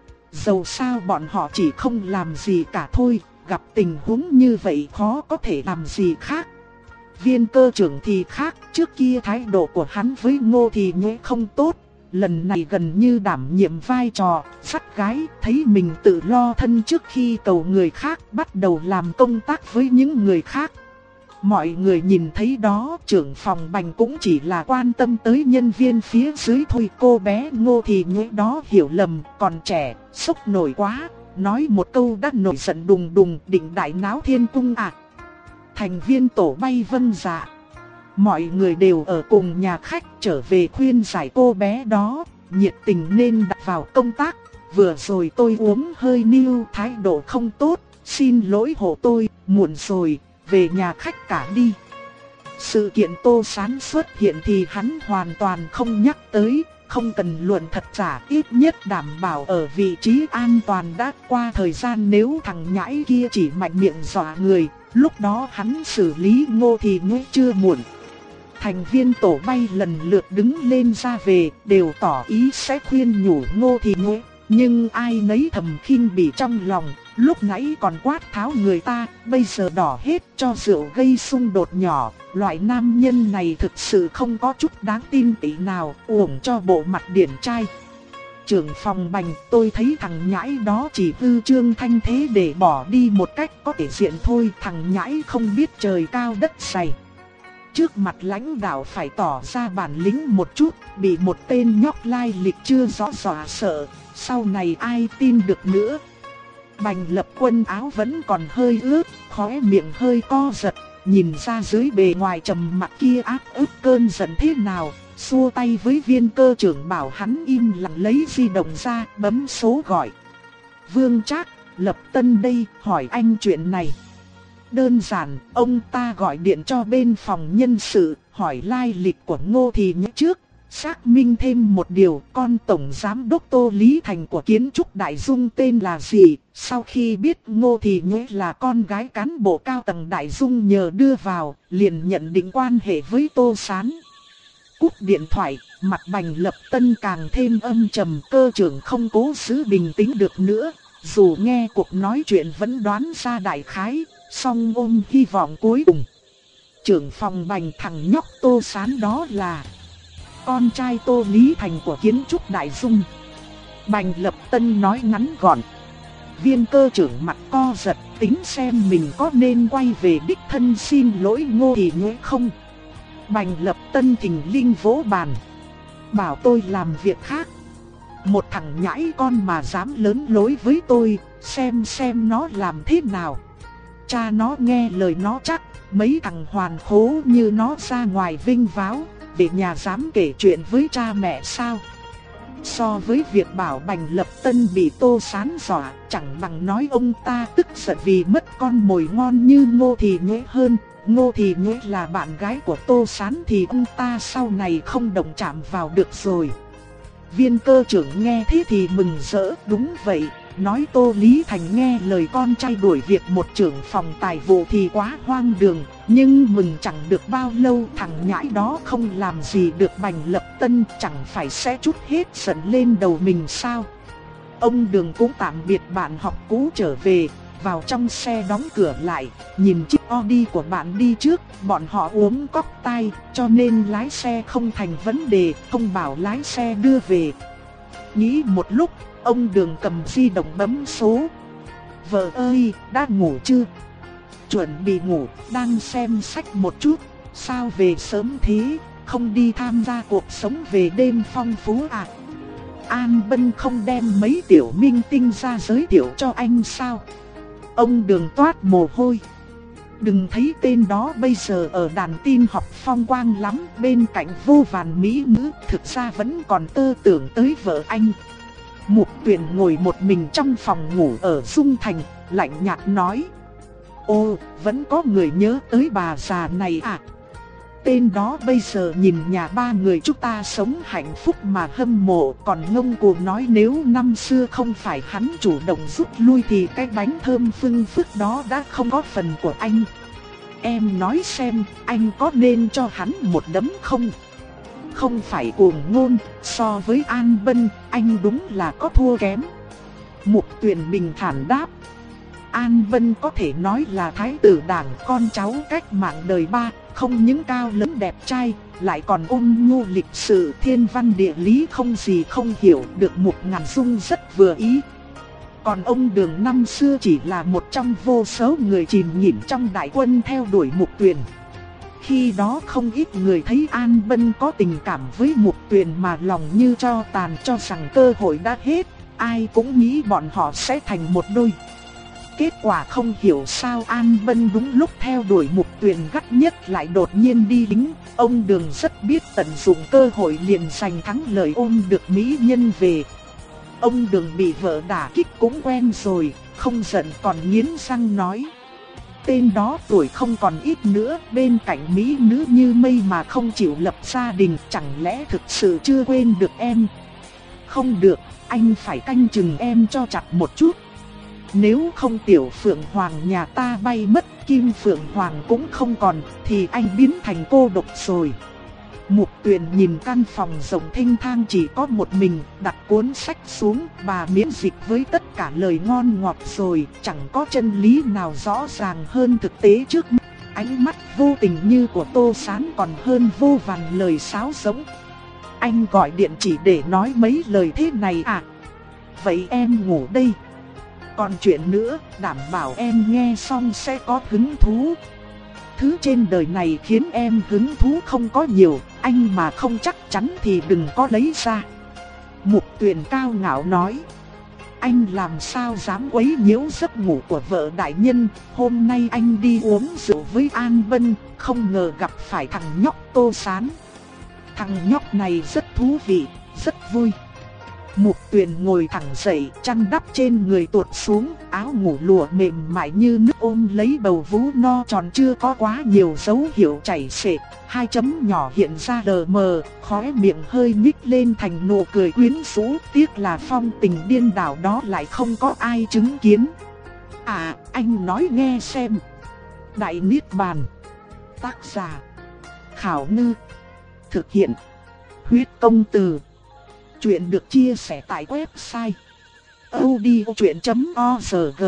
Dầu sao bọn họ chỉ không làm gì cả thôi. Gặp tình huống như vậy khó có thể làm gì khác. Viên cơ trưởng thì khác, trước kia thái độ của hắn với Ngô Thì Nhế không tốt. Lần này gần như đảm nhiệm vai trò sắt gái, thấy mình tự lo thân trước khi cầu người khác, bắt đầu làm công tác với những người khác. Mọi người nhìn thấy đó, trưởng phòng Bành cũng chỉ là quan tâm tới nhân viên phía dưới thôi. Cô bé Ngô Thì Nhế đó hiểu lầm, còn trẻ, sốc nổi quá. Nói một câu đã nổi giận đùng đùng, định đại náo thiên cung à. Thành viên tổ bay vâng dạ. Mọi người đều ở cùng nhà khách, trở về khuyên giải cô bé đó, nhiệt tình nên đặt vào công tác. Vừa rồi tôi uống hơi niu, thái độ không tốt, xin lỗi hộ tôi, muộn rồi, về nhà khách cả đi. Sự kiện Tô Sán xuất hiện thì hắn hoàn toàn không nhắc tới. không cần luận thật giả, ít nhất đảm bảo ở vị trí an toàn đã. Qua thời gian nếu thằng nhãi kia chỉ mạnh miệng dọa người, lúc đó hắn xử lý Ngô Thì Nhuế chưa muộn. Thành viên tổ bay lần lượt đứng lên ra về, đều tỏ ý sẽ khuyên nhủ Ngô Thì Nhuế, nhưng ai nấy thầm khinh bỉ trong lòng. Lúc nãy còn quát tháo người ta, bây giờ đỏ hết cho rượu gây xung đột nhỏ. Loại nam nhân này thực sự không có chút đáng tin tí nào, uổng cho bộ mặt điển trai. Trưởng phòng Bành, tôi thấy thằng nhãi đó chỉ hư trương thanh thế để bỏ đi một cách có thể diện thôi. Thằng nhãi không biết trời cao đất dày. Trước mặt lãnh đạo phải tỏ ra bản lĩnh một chút, bị một tên nhóc lai lịch chưa rõ dọa sợ, sau này ai tin được nữa. Bành Lập quần áo vẫn còn hơi ướt, khóe miệng hơi co giật, nhìn ra dưới bề ngoài trầm mặc kia áp ức cơn giận thế nào, xua tay với Viên Cơ trưởng bảo hắn im lặng lấy di động ra, bấm số gọi. Vương Trác, Lập Tân đây, hỏi anh chuyện này. Đơn giản, ông ta gọi điện cho bên phòng nhân sự, hỏi lai lịch của Ngô Thì Nhuế trước. Xác minh thêm một điều, con tổng giám đốc Tô Lý Thành của Kiến Trúc Đại Dung tên là gì? Sau khi biết Ngô Thì Nhuế là con gái cán bộ cao tầng Đại Dung nhờ đưa vào, liền nhận định quan hệ với Tô Sán. Cúp điện thoại, mặt Bành Lập Tân càng thêm âm trầm. Cơ trưởng không cố giữ bình tĩnh được nữa, dù nghe cuộc nói chuyện vẫn đoán ra đại khái, song ôm hy vọng cuối cùng. Trưởng phòng Bành, thằng nhóc Tô Sán đó là con trai Tô Lý Thành của Kiến Trúc Đại Dung. Bành Lập Tân nói ngắn gọn. Viên Cơ trưởng mặt co giật, tính xem mình có nên quay về đích thân xin lỗi Ngô Thì Nhuế không. Bành Lập Tân thình lình vỗ bàn, bảo tôi làm việc khác. Một thằng nhãi con mà dám lớn lối với tôi, xem xem nó làm thế nào. Cha nó nghe lời nó chắc, mấy thằng hoàn khố như nó ra ngoài vinh váo, về nhà dám kể chuyện với cha mẹ sao? So với việc bảo Bành Lập Tân bị Tô Sán dọa, chẳng bằng nói ông ta tức giận vì mất con mồi ngon như Ngô Thì Nhuế hơn. Ngô Thì Nhuế là bạn gái của Tô Sán thì ông ta sau này không động chạm vào được rồi. Viên Cơ trưởng nghe thế thì mừng rỡ, đúng vậy. Nói Tô Lý Thành nghe lời con trai đuổi việc một trưởng phòng tài vụ thì quá hoang đường. Nhưng mừng chẳng được bao lâu, thằng nhãi đó không làm gì được Bành Lập Tân, chẳng phải sẽ trút hết giận lên đầu mình sao? Ông Đường cũng tạm biệt bạn học cũ trở về, vào trong xe đóng cửa lại, nhìn chiếc Audi của bạn đi trước. Bọn họ uống cốc tai, cho nên lái xe không thành vấn đề, không bảo lái xe đưa về. Nghĩ một lúc, ông Đường cầm di động bấm số. Vợ ơi, đã ngủ chưa? Chuẩn bị ngủ, đang xem sách một chút. Sao về sớm thế, không đi tham gia cuộc sống về đêm phong phú à? An Bân không đem mấy tiểu minh tinh ra giới thiệu cho anh sao? Ông Đường toát mồ hôi. Đừng thấy tên đó bây giờ ở đàn tin học phong quang lắm, bên cạnh vô vàn mỹ nữ, thực ra vẫn còn tơ tưởng tới vợ anh. Mục Tuyền ngồi một mình trong phòng ngủ ở Dung Thành, lạnh nhạt nói. Ô, vẫn có người nhớ tới bà già này à? Tên đó bây giờ nhìn nhà ba người chúng ta sống hạnh phúc mà hâm mộ, còn ngông cuồng nói nếu năm xưa không phải hắn chủ động rút lui thì cái bánh thơm phưng phức đó đã không có phần của anh. Em nói xem, anh có nên cho hắn một đấm không? Không phải cuồng ngôn, so với An Bân, anh đúng là có thua kém. Mục Tuyền bình thản đáp. An Bân có thể nói là thái tử đảng, con cháu cách mạng đời ba, không những cao lớn đẹp trai, lại còn ôn nhu lịch sự, thiên văn địa lý không gì không hiểu, được Mục Ngàn Dung rất vừa ý. Còn ông Đường năm xưa chỉ là một trong vô số người chìm nghỉm trong đại quân theo đuổi Mục Tuyền. Khi đó không ít người thấy An Bân có tình cảm với Mục Tuyền mà lòng như tro tàn, cho rằng cơ hội đã hết, ai cũng nghĩ bọn họ sẽ thành một đôi. Kết quả không hiểu sao An Bân đúng lúc theo đuổi Mục Tuyền gắt nhất lại đột nhiên đi lính. Ông Đường rất biết tận dụng cơ hội, liền giành thắng lợi ôm được mỹ nhân về. Ông Đường bị vợ đả kích cũng quen rồi, không giận còn nghiến răng nói. tên đó tuổi không còn ít nữa, bên cạnh mỹ nữ như mây mà không chịu lập gia đình, chẳng lẽ thực sự chưa quên được em? Không được, anh phải canh chừng em cho chặt một chút. Nếu không tiểu phượng hoàng nhà ta bay mất, kim phượng hoàng cũng không còn, thì anh biến thành cô độc rồi. Mục Tuyền nhìn căn phòng rộng thênh thang chỉ có một mình, đặt cuốn sách xuống, bà miễn dịch với tất cả lời ngon ngọt rồi, chẳng có chân lý nào rõ ràng hơn thực tế trước mắt. Ánh mắt vô tình như của Tô Sán còn hơn vô vàn lời sáo rỗng. Anh gọi điện chỉ để nói mấy lời thế này à? Vậy em ngủ đây. Còn chuyện nữa, đảm bảo em nghe xong sẽ có hứng thú. Thứ trên đời này khiến em hứng thú không có nhiều, anh mà không chắc chắn thì đừng có lấy ra. Mục Tuyền cao ngạo nói. Anh làm sao dám quấy nhiễu giấc ngủ của vợ đại nhân, hôm nay anh đi uống rượu với An Vân, không ngờ gặp phải thằng nhóc Tô Sán. Thằng nhóc này rất thú vị, rất vui. Mục Tuyền ngồi thẳng dậy, chăn đắp trên người tuột xuống, áo ngủ lụa mềm mại như nước ôm lấy bầu vú no tròn chưa có quá nhiều dấu hiệu chảy xệ, hai chấm nhỏ hiện ra lờ mờ, khóe miệng hơi nhích lên thành nụ cười quyến rũ, tiếc là phong tình điên đảo đó lại không có ai chứng kiến. À, anh nói nghe xem. Đại Niết Bàn. Tác giả Khảo Ngư. Thực hiện Huyết Công Từ. Chuyện được chia sẻ tại website audiochuyện chấm org.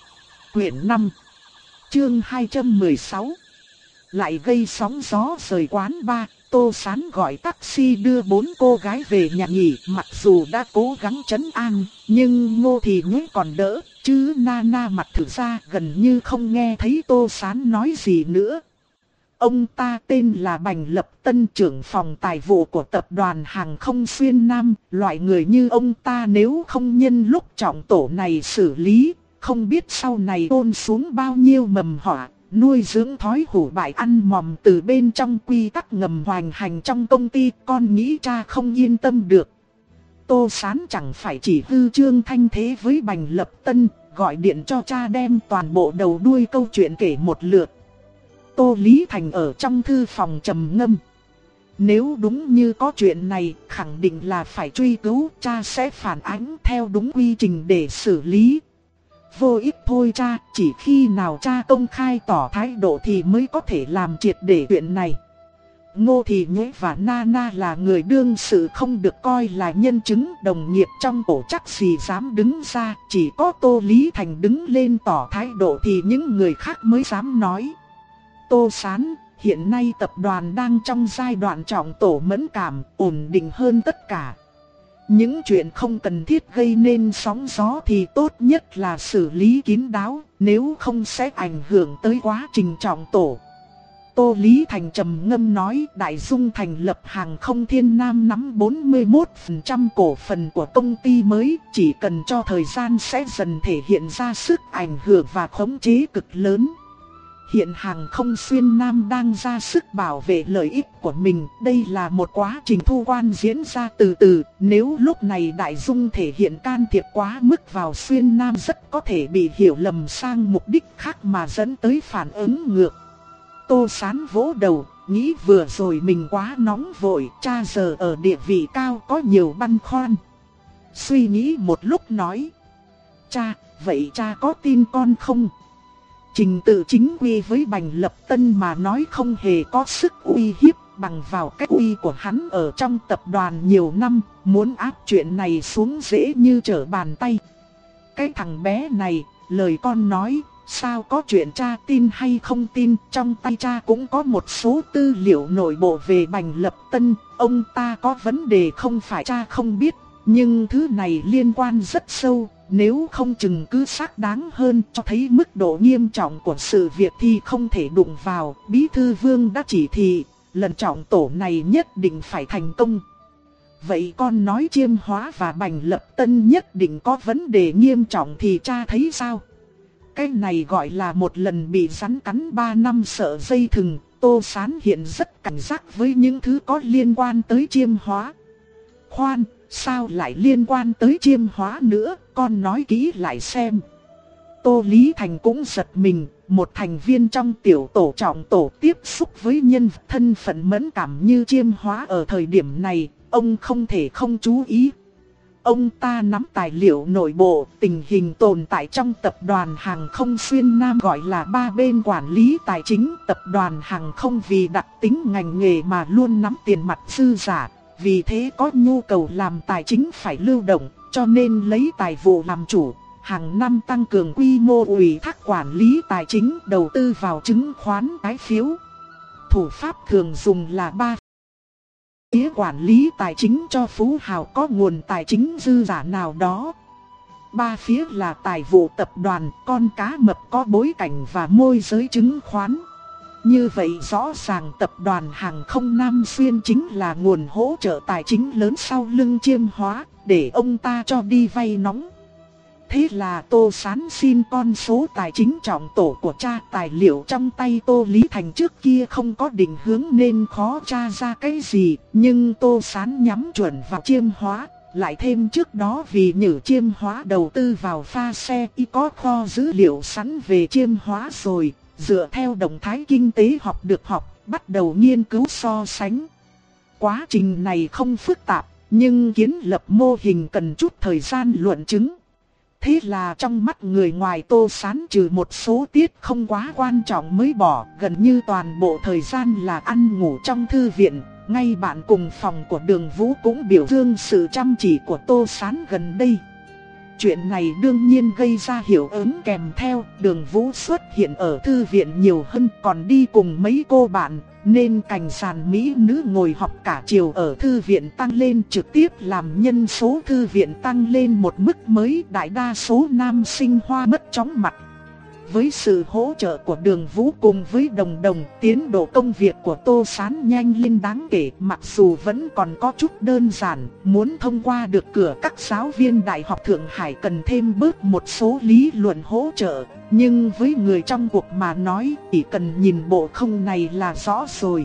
Quyển năm, chương hai trăm mười sáu. Lại gây sóng gió rời quán bar, Tô Sán gọi taxi đưa bốn cô gái về nhà nghỉ. Mặc dù đã cố gắng trấn an, nhưng Ngô Thì Nhế còn đỡ, chứ Nana mặt thử ra gần như không nghe thấy Tô Sán nói gì nữa. Ông ta tên là Bành Lập Tân, trưởng phòng tài vụ của tập đoàn hàng không Xuyên Nam. Loại người như ông ta nếu không nhân lúc trọng tổ này xử lý, không biết sau này ôn xuống bao nhiêu mầm họa, nuôi dưỡng thói hủ bại ăn mòm từ bên trong quy tắc ngầm hoành hành trong công ty. Con nghĩ cha không yên tâm được. Tô Sán chẳng phải chỉ hư trương thanh thế với Bành Lập Tân, gọi điện cho cha đem toàn bộ đầu đuôi câu chuyện kể một lượt. Tô Lý Thành ở trong thư phòng trầm ngâm. Nếu đúng như có chuyện này, khẳng định là phải truy cứu, cha sẽ phản ánh theo đúng quy trình để xử lý. Vô ích thôi cha, chỉ khi nào cha công khai tỏ thái độ thì mới có thể làm triệt để chuyện này. Ngô Thì Nhế và Nana là người đương sự, không được coi là nhân chứng, đồng nghiệp trong tổ chắc gì dám đứng ra, chỉ có Tô Lý Thành đứng lên tỏ thái độ thì những người khác mới dám nói. Tô Sán, hiện nay tập đoàn đang trong giai đoạn trọng tổ mẫn cảm, ổn định hơn tất cả. Những chuyện không cần thiết gây nên sóng gió thì tốt nhất là xử lý kín đáo, nếu không sẽ ảnh hưởng tới quá trình trọng tổ. Tô Lý Thành trầm ngâm nói, Đại Dung thành lập hàng không Thiên Nam nắm bốn mươi mốt phần trăm cổ phần của công ty mới, chỉ cần cho thời gian sẽ dần thể hiện ra sức ảnh hưởng và khống chế cực lớn. Hiện hàng không Xuyên Nam đang ra sức bảo vệ lợi ích của mình, đây là một quá trình thu quan diễn ra từ từ, nếu lúc này Đại Dung thể hiện can thiệp quá mức vào Xuyên Nam rất có thể bị hiểu lầm sang mục đích khác mà dẫn tới phản ứng ngược. Tô Sán vỗ đầu, nghĩ vừa rồi mình quá nóng vội, cha giờ ở địa vị cao có nhiều băn khoăn. Suy nghĩ một lúc nói, cha, vậy cha có tin con không? Trình tự chính quy với Bành Lập Tân mà nói không hề có sức uy hiếp, bằng vào cách uy của hắn ở trong tập đoàn nhiều năm, muốn áp chuyện này xuống dễ như trở bàn tay. Cái thằng bé này, lời con nói, sao có chuyện cha tin hay không tin, trong tay cha cũng có một số tư liệu nội bộ về Bành Lập Tân, ông ta có vấn đề không phải cha không biết, nhưng thứ này liên quan rất sâu. Nếu không chừng cứ xác đáng hơn, cho thấy mức độ nghiêm trọng của sự việc thì không thể đụng vào. Bí thư Vương đã chỉ thị, lần trọng tổ này nhất định phải thành công. Vậy con nói Chiêm Hóa và Bành Lập Tân nhất định có vấn đề nghiêm trọng thì cha thấy sao? Cái này gọi là một lần bị rắn cắn ba năm sợ dây thừng. Tô Sán hiện rất cảnh giác với những thứ có liên quan tới Chiêm Hóa. Khoan, sao lại liên quan tới Chiêm Hóa nữa, con nói kỹ lại xem. Tô Lý Thành cũng giật mình, một thành viên trong tiểu tổ trọng tổ tiếp xúc với nhân vật thân phận mẫn cảm như Chiêm Hóa ở thời điểm này, ông không thể không chú ý. Ông ta nắm tài liệu nội bộ, tình hình tồn tại trong tập đoàn hàng không Xuyên Nam gọi là ba bên quản lý tài chính. Tập đoàn hàng không vì đặc tính ngành nghề mà luôn nắm tiền mặt dư giả, vì thế có nhu cầu làm tài chính phải lưu động, cho nên lấy tài vụ làm chủ. Hàng năm tăng cường quy mô ủy thác quản lý tài chính, đầu tư vào chứng khoán, trái phiếu. Thủ pháp thường dùng là ba phía quản lý tài chính cho phú hào có nguồn tài chính dư giả nào đó. Ba phía là tài vụ tập đoàn, con cá mập có bối cảnh và môi giới chứng khoán. Như vậy rõ ràng tập đoàn hàng không Nam Xuyên chính là nguồn hỗ trợ tài chính lớn sau lưng Chiêm Hóa, để ông ta cho đi vay nóng. Thế là Tô Sán xin con số tài chính trọng tổ của cha. Tài liệu trong tay Tô Lý Thành trước kia không có định hướng nên khó tra ra cái gì, nhưng Tô Sán nhắm chuẩn vào Chiêm Hóa. Lại thêm trước đó vì nhử Chiêm Hóa đầu tư vào pha xe y có kho dữ liệu sẵn về Chiêm Hóa rồi, dựa theo động thái kinh tế học được học, bắt đầu nghiên cứu so sánh. Quá trình này không phức tạp, nhưng kiến lập mô hình cần chút thời gian luận chứng. Thế là trong mắt người ngoài Tô Sán trừ một số tiết không quá quan trọng mới bỏ, gần như toàn bộ thời gian là ăn ngủ trong thư viện. Ngay bạn cùng phòng của Đường Vũ cũng biểu dương sự chăm chỉ của Tô Sán gần đây. Chuyện này đương nhiên gây ra hiệu ứng kèm theo, Đường Vũ xuất hiện ở thư viện nhiều hơn, còn đi cùng mấy cô bạn, nên cành sàn mỹ nữ ngồi học cả chiều ở thư viện tăng lên, trực tiếp làm nhân số thư viện tăng lên một mức mới, đại đa số nam sinh hoa mất chóng mặt. Với sự hỗ trợ của Đường Vũ cùng với Đồng Đồng, tiến độ công việc của Tô Sán nhanh lên đáng kể, mặc dù vẫn còn có chút đơn giản, muốn thông qua được cửa các giáo viên Đại học Thượng Hải cần thêm bớt một số lý luận hỗ trợ, nhưng với người trong cuộc mà nói, chỉ cần nhìn bộ không này là rõ rồi.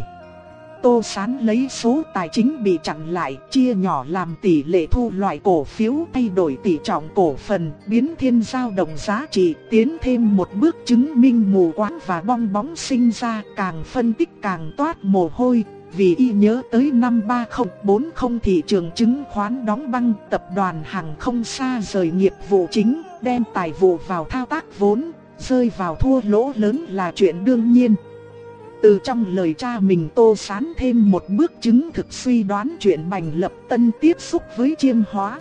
Tô Sán lấy số tài chính bị chặn lại, chia nhỏ làm tỷ lệ thu loại cổ phiếu, thay đổi tỷ trọng cổ phần, biến thiên dao động giá trị, tiến thêm một bước chứng minh mù quáng và bong bóng sinh ra, càng phân tích càng toát mồ hôi. Vì y nhớ tới năm ba không bốn không thị trường chứng khoán đóng băng, tập đoàn hàng không xa rời nghiệp vụ chính, đem tài vụ vào thao tác vốn, rơi vào thua lỗ lớn là chuyện đương nhiên. Từ trong lời cha mình Tô Sán thêm một bước chứng thực suy đoán chuyện Bành Lập Tân tiếp xúc với Chiêm Hóa.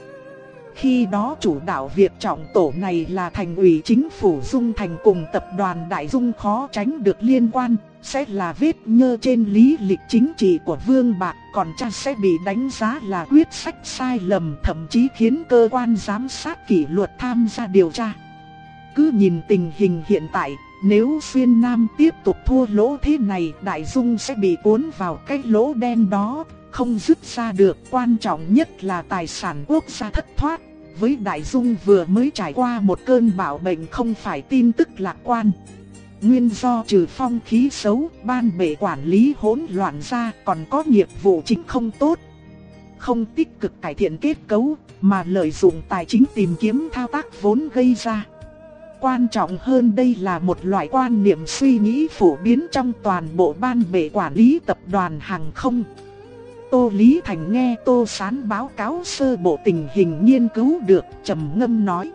Khi đó chủ đạo việc trọng tổ này là thành ủy chính phủ Dung Thành cùng tập đoàn Đại Dung khó tránh được liên quan, sẽ là vết nhơ trên lý lịch chính trị của Vương Bạc, còn cha sẽ bị đánh giá là quyết sách sai lầm, thậm chí khiến cơ quan giám sát kỷ luật tham gia điều tra. Cứ nhìn tình hình hiện tại, nếu Xuyên Nam tiếp tục thua lỗ thế này, Đại Dung sẽ bị cuốn vào cái lỗ đen đó, không dứt ra được. Quan trọng nhất là tài sản quốc gia thất thoát. Với Đại Dung vừa mới trải qua một cơn bạo bệnh không phải tin tức lạc quan. Nguyên do trừ phong khí xấu, ban bệ quản lý hỗn loạn ra, còn có nghiệp vụ chính không tốt. Không tích cực cải thiện kết cấu, mà lợi dụng tài chính tìm kiếm thao tác vốn gây ra. Quan trọng hơn đây là một loại quan niệm suy nghĩ phổ biến trong toàn bộ ban bệ quản lý tập đoàn hàng không. Tô Lý Thành nghe Tô Sán báo cáo sơ bộ tình hình nghiên cứu được, trầm ngâm nói: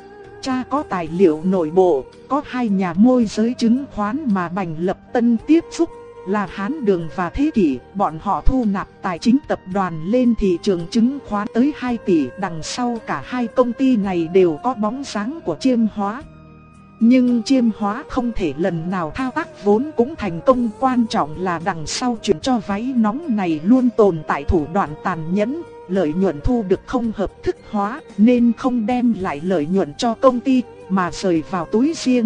cha có tài liệu nội bộ, có hai nhà môi giới chứng khoán mà Bành Lập Tân tiếp xúc, là Hán Đường và Thế Kỷ. Bọn họ thu nạp tài chính tập đoàn lên thị trường chứng khoán tới hai tỷ, đằng sau cả hai công ty này đều có bóng dáng của Chiêm Hóa. Nhưng Chiêm Hóa không thể lần nào thao tác vốn cũng thành công, quan trọng là đằng sau chuyện cho váy nóng này luôn tồn tại thủ đoạn tàn nhẫn, lợi nhuận thu được không hợp thức hóa nên không đem lại lợi nhuận cho công ty mà rời vào túi riêng.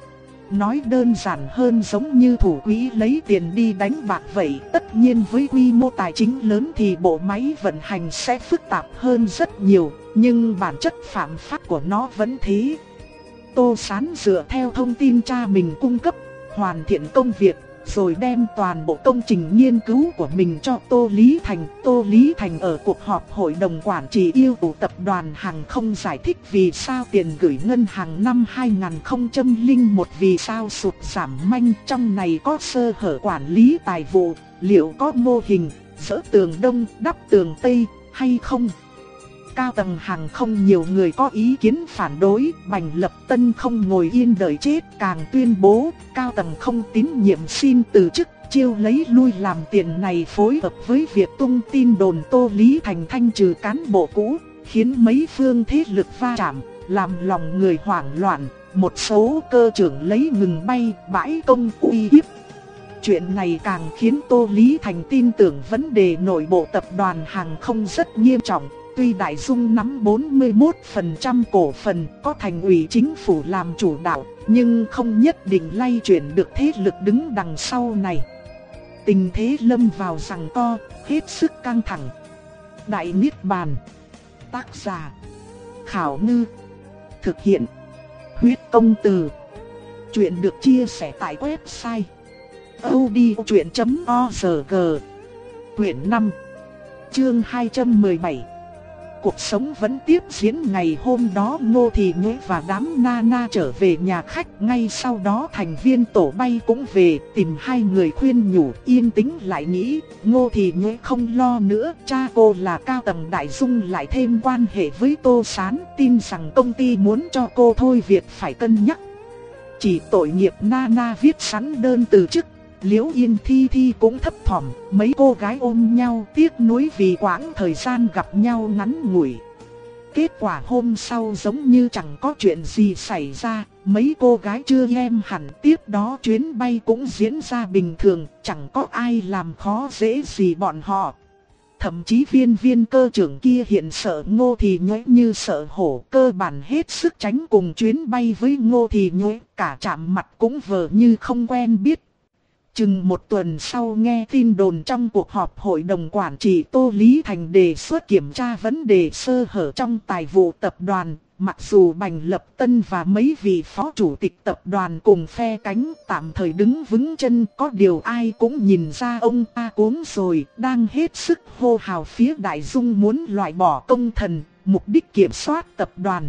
Nói đơn giản hơn giống như thủ quỹ lấy tiền đi đánh bạc vậy. Tất nhiên với quy mô tài chính lớn thì bộ máy vận hành sẽ phức tạp hơn rất nhiều, nhưng bản chất phạm pháp của nó vẫn thế. Tô Sán dựa theo thông tin cha mình cung cấp, hoàn thiện công việc, rồi đem toàn bộ công trình nghiên cứu của mình cho Tô Lý Thành. Tô Lý Thành ở cuộc họp hội đồng quản trị yêu cầu tập đoàn hàng không giải thích vì sao tiền gửi ngân hàng năm hai không không một vì sao sụt giảm manh, trong này có sơ hở quản lý tài vụ, liệu có mô hình dỡ tường đông đắp tường tây hay không. Cao tầng hàng không nhiều người có ý kiến phản đối, Bành Lập Tân không ngồi yên đợi chết, càng tuyên bố cao tầng không tín nhiệm xin từ chức, chiêu lấy lui làm tiền này phối hợp với việc tung tin đồn Tô Lý Thành thanh trừ cán bộ cũ, khiến mấy phương thế lực va chạm, làm lòng người hoảng loạn, một số cơ trưởng lấy ngừng bay bãi công uy hiếp. Chuyện này càng khiến Tô Lý Thành tin tưởng vấn đề nội bộ tập đoàn hàng không rất nghiêm trọng. Tuy Đại Dung nắm bốn mươi mốt phần trăm cổ phần, có thành ủy chính phủ làm chủ đạo, nhưng không nhất định lay chuyển được thế lực đứng đằng sau này. Tình thế lâm vào giằng co, hết sức căng thẳng. Đại Niết Bàn. Tác giả: Khảo Ngư. Thực hiện: Huyết Công Từ. Chuyện được chia sẻ tại website audiochuyện chấm org. Quyển năm, chương hai trăm mười bảy. Cuộc sống vẫn tiếp diễn. Ngày hôm đó Ngô Thị Nhuế và đám Nana trở về nhà khách. Ngay sau đó thành viên tổ bay cũng về, tìm hai người khuyên nhủ. Yên tĩnh lại nghĩ, Ngô Thị Nhuế không lo nữa. Cha cô là cao tầng Đại Dung lại thêm quan hệ với Tô Sán, tin rằng công ty muốn cho cô thôi việc phải cân nhắc. Chỉ tội nghiệp Nana viết sẵn đơn từ chức. Liễu Yên Thi Thi cũng thấp thỏm, mấy cô gái ôm nhau tiếc nuối vì quãng thời gian gặp nhau ngắn ngủi. Kết quả hôm sau giống như chẳng có chuyện gì xảy ra, mấy cô gái chưa em hẳn, tiếp đó chuyến bay cũng diễn ra bình thường, chẳng có ai làm khó dễ gì bọn họ. Thậm chí viên viên cơ trưởng kia hiện sợ Ngô Thị Nhuế như sợ hổ, cơ bản hết sức tránh cùng chuyến bay với Ngô Thị Nhuế, cả chạm mặt cũng vờ như không quen biết. Chừng một tuần sau nghe tin đồn trong cuộc họp hội đồng quản trị, Tô Lý Thành đề xuất kiểm tra vấn đề sơ hở trong tài vụ tập đoàn. Mặc dù Bành Lập Tân và mấy vị phó chủ tịch tập đoàn cùng phe cánh tạm thời đứng vững chân, có điều ai cũng nhìn ra ông ta cuống rồi, đang hết sức hô hào phía Đại Dung muốn loại bỏ công thần, mục đích kiểm soát tập đoàn.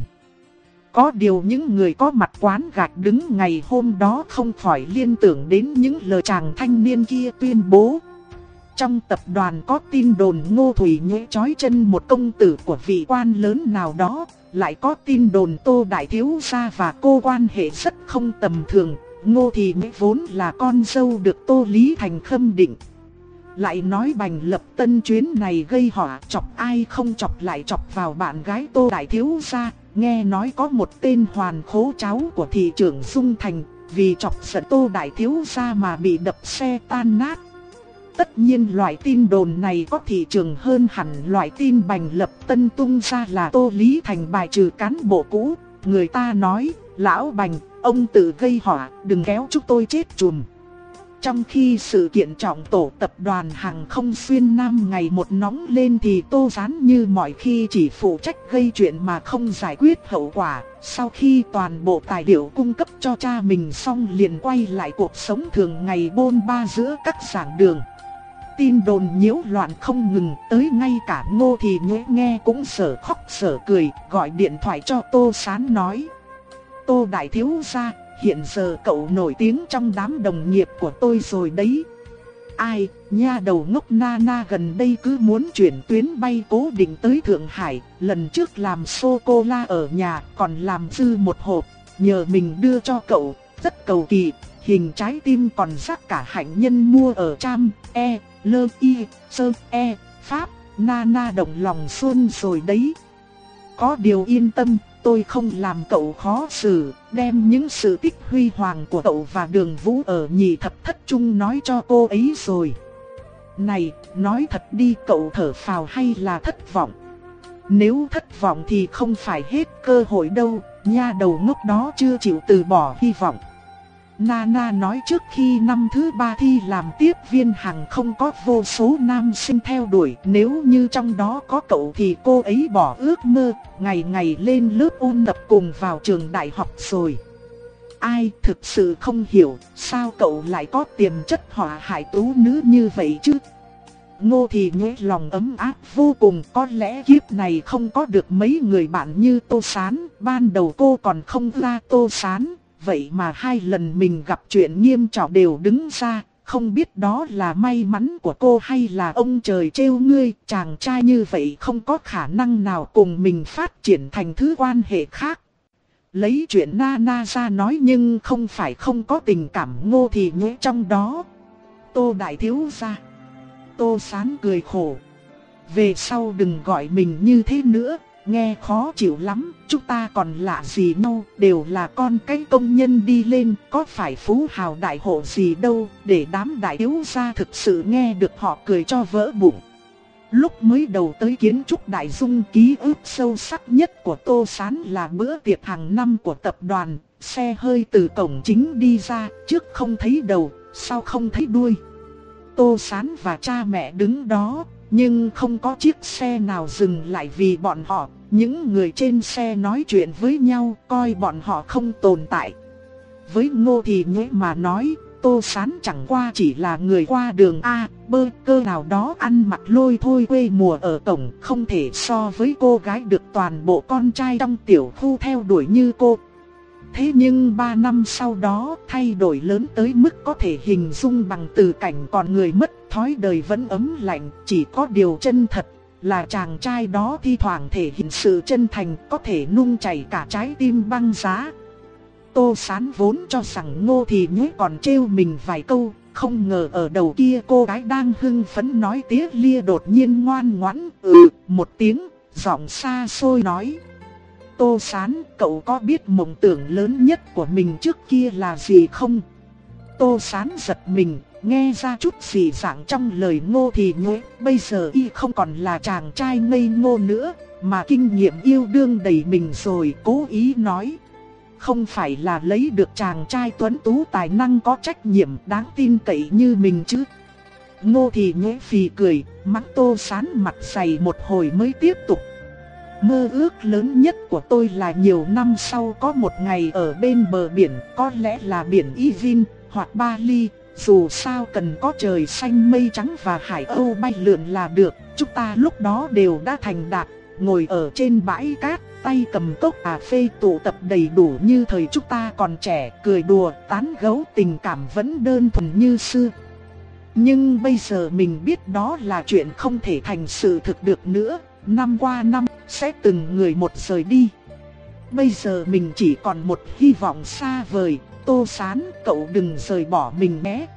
Có điều những người có mặt quán gạch đứng ngày hôm đó không khỏi liên tưởng đến những lời chàng thanh niên kia tuyên bố. Trong tập đoàn có tin đồn Ngô Thủy Nhuế trói chân một công tử của vị quan lớn nào đó, lại có tin đồn Tô Đại Thiếu Gia và cô quan hệ rất không tầm thường. Ngô Thị Nhuế vốn là con dâu được Tô Lý Thành khâm định. Lại nói Bành Lập Tân chuyến này gây họa, chọc ai không chọc lại chọc vào bạn gái Tô Đại Thiếu Gia. Nghe nói có một tên hoàn khố cháu của thị trưởng Dung Thành, vì chọc giận Tô Đại Thiếu Gia mà bị đập xe tan nát. Tất nhiên loại tin đồn này có thị trường hơn hẳn loại tin Bành Lập Tân tung ra là Tô Lý Thành bài trừ cán bộ cũ. Người ta nói, lão Bành, ông tự gây họa, đừng kéo chúng tôi chết chùm. Trong khi sự kiện trọng tổ tập đoàn hàng không xuyên Nam ngày một nóng lên thì Tô Sán như mọi khi chỉ phụ trách gây chuyện mà không giải quyết hậu quả. Sau khi toàn bộ tài liệu cung cấp cho cha mình xong liền quay lại cuộc sống thường ngày bôn ba giữa các giảng đường. Tin đồn nhiễu loạn không ngừng, tới ngay cả Ngô Thị Nhuế nghe cũng sở khóc sở cười, gọi điện thoại cho Tô Sán nói: Tô Đại Thiếu Gia, hiện giờ cậu nổi tiếng trong đám đồng nghiệp của tôi rồi đấy. Ai, nha đầu ngốc Nana gần đây cứ muốn chuyển tuyến bay cố định tới Thượng Hải, lần trước làm sô-cô-la ở nhà còn làm dư một hộp, nhờ mình đưa cho cậu, rất cầu kỳ, hình trái tim còn rắc cả hạnh nhân mua ở Tram, E, Lơ Y, Sơ, E, Pháp. Nana động lòng xuân rồi đấy. Có điều yên tâm, tôi không làm cậu khó xử, đem những sự tích huy hoàng của cậu và Đường Vũ ở nhị thập thất trung nói cho cô ấy rồi. Này, nói thật đi, cậu thở phào hay là thất vọng? Nếu thất vọng thì không phải hết cơ hội đâu, nha đầu ngốc đó chưa chịu từ bỏ hy vọng. Nana nói trước khi năm thứ ba thi làm tiếp viên hàng không có vô số nam sinh theo đuổi, nếu như trong đó có cậu thì cô ấy bỏ ước mơ, ngày ngày lên lớp ôn tập cùng vào trường đại học rồi. Ai thực sự không hiểu, sao cậu lại có tiềm chất họa hại tú nữ như vậy chứ? Ngô Thì Nhuế lòng ấm áp vô cùng, có lẽ kiếp này không có được mấy người bạn như Tô Sán. Ban đầu cô còn không ra Tô Sán, vậy mà hai lần mình gặp chuyện nghiêm trọng đều đứng ra. Không biết đó là may mắn của cô hay là ông trời trêu ngươi. Chàng trai như vậy không có khả năng nào cùng mình phát triển thành thứ quan hệ khác. Lấy chuyện Nana ra nói nhưng không phải không có tình cảm Ngô Thì Nhuế trong đó. Tô đại thiếu gia. Tô Sán cười khổ. Về sau đừng gọi mình như thế nữa, nghe khó chịu lắm. Chúng ta còn lạ gì nhau, đều là con cái công nhân đi lên, có phải phú hào đại hộ gì đâu. Để đám đại thiếu gia thực sự nghe được họ cười cho vỡ bụng. Lúc mới đầu tới kiến trúc Đại Dung, ký ức sâu sắc nhất của Tô Sán là bữa tiệc hàng năm của tập đoàn. Xe hơi từ cổng chính đi ra, trước không thấy đầu, sau không thấy đuôi. Tô Sán và cha mẹ đứng đó, nhưng không có chiếc xe nào dừng lại vì bọn họ. Những người trên xe nói chuyện với nhau, coi bọn họ không tồn tại. Với Ngô Thì Nhuế mà nói, Tô Sán chẳng qua chỉ là người qua đường A, bơ cơ nào đó ăn mặc lôi thôi quê mùa ở cổng, không thể so với cô gái được toàn bộ con trai trong tiểu khu theo đuổi như cô. Thế nhưng ba năm sau đó, thay đổi lớn tới mức có thể hình dung bằng từ cảnh còn người mất thói đời vẫn ấm lạnh. Chỉ có điều chân thật là chàng trai đó thi thoảng thể hiện sự chân thành, có thể nung chảy cả trái tim băng giá. Tô Sán vốn cho rằng Ngô Thì Nhuế còn trêu mình vài câu, không ngờ ở đầu kia cô gái đang hưng phấn nói tía lia đột nhiên ngoan ngoãn ừ một tiếng, giọng xa xôi nói: Tô Sán, cậu có biết mộng tưởng lớn nhất của mình trước kia là gì không? Tô Sán giật mình, nghe ra chút gì dạng trong lời Ngô Thì Nhuế. Bây giờ y không còn là chàng trai ngây ngô nữa, mà kinh nghiệm yêu đương đầy mình rồi. Cố ý nói: không phải là lấy được chàng trai tuấn tú tài năng có trách nhiệm đáng tin cậy như mình chứ? Ngô Thì Nhuế phì cười, mắng Tô Sán mặt dày một hồi mới tiếp tục: mơ ước lớn nhất của tôi là nhiều năm sau có một ngày ở bên bờ biển, có lẽ là biển Yvin hoặc Bali. Dù sao cần có trời xanh mây trắng và hải âu bay lượn là được. Chúng ta lúc đó đều đã thành đạt, ngồi ở trên bãi cát, tay cầm cốc cà phê, tụ tập đầy đủ như thời chúng ta còn trẻ, cười đùa, tán gẫu, tình cảm vẫn đơn thuần như xưa. Nhưng bây giờ mình biết đó là chuyện không thể thành sự thực được nữa. Năm qua năm, sẽ từng người một rời đi. Bây giờ mình chỉ còn một hy vọng xa vời. Tô Sán, cậu đừng rời bỏ mình nhé.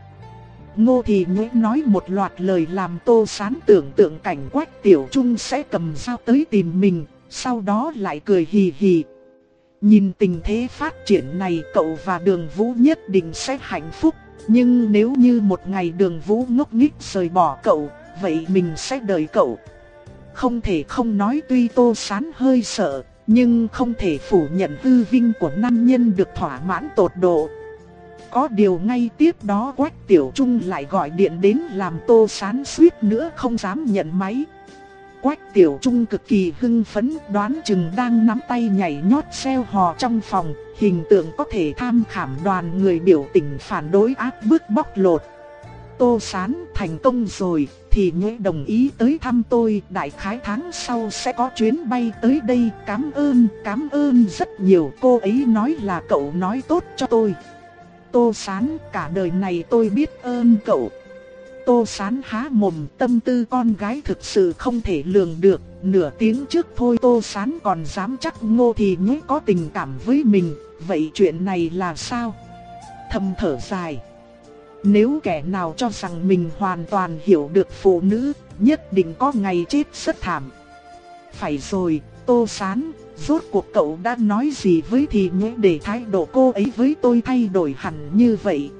Ngô Thì Nhuế nói một loạt lời làm Tô Sán tưởng tượng cảnh Quách Tiểu Trung sẽ cầm dao tới tìm mình, sau đó lại cười hì hì. Nhìn tình thế phát triển này, cậu và Đường Vũ nhất định sẽ hạnh phúc. Nhưng nếu như một ngày Đường Vũ ngốc nghếch rời bỏ cậu, vậy mình sẽ đợi cậu. Không thể không nói, tuy Tô Sán hơi sợ, nhưng không thể phủ nhận hư vinh của nam nhân được thỏa mãn tột độ. Có điều ngay tiếp đó Quách Tiểu Trung lại gọi điện đến làm Tô Sán suýt nữa không dám nhận máy. Quách Tiểu Trung cực kỳ hưng phấn, đoán chừng đang nắm tay nhảy nhót reo hò trong phòng, hình tượng có thể tham khảo đoàn người biểu tình phản đối áp bức bóc lột. Tô Sán, thành công rồi, Thì Nhuế đồng ý tới thăm tôi, đại khái tháng sau sẽ có chuyến bay tới đây. Cảm ơn, cảm ơn rất nhiều, cô ấy nói là cậu nói tốt cho tôi. Tô Sán, cả đời này tôi biết ơn cậu. Tô Sán há mồm, tâm tư con gái thực sự không thể lường được. Nửa tiếng trước thôi Tô Sán còn dám chắc Ngô Thì Nhuế có tình cảm với mình, vậy chuyện này là sao? Thầm thở dài. Nếu kẻ nào cho rằng mình hoàn toàn hiểu được phụ nữ, nhất định có ngày chết rất thảm. Phải rồi, Tô Sán, rốt cuộc cậu đã nói gì với Thì Nhuế để thái độ cô ấy với tôi thay đổi hẳn như vậy?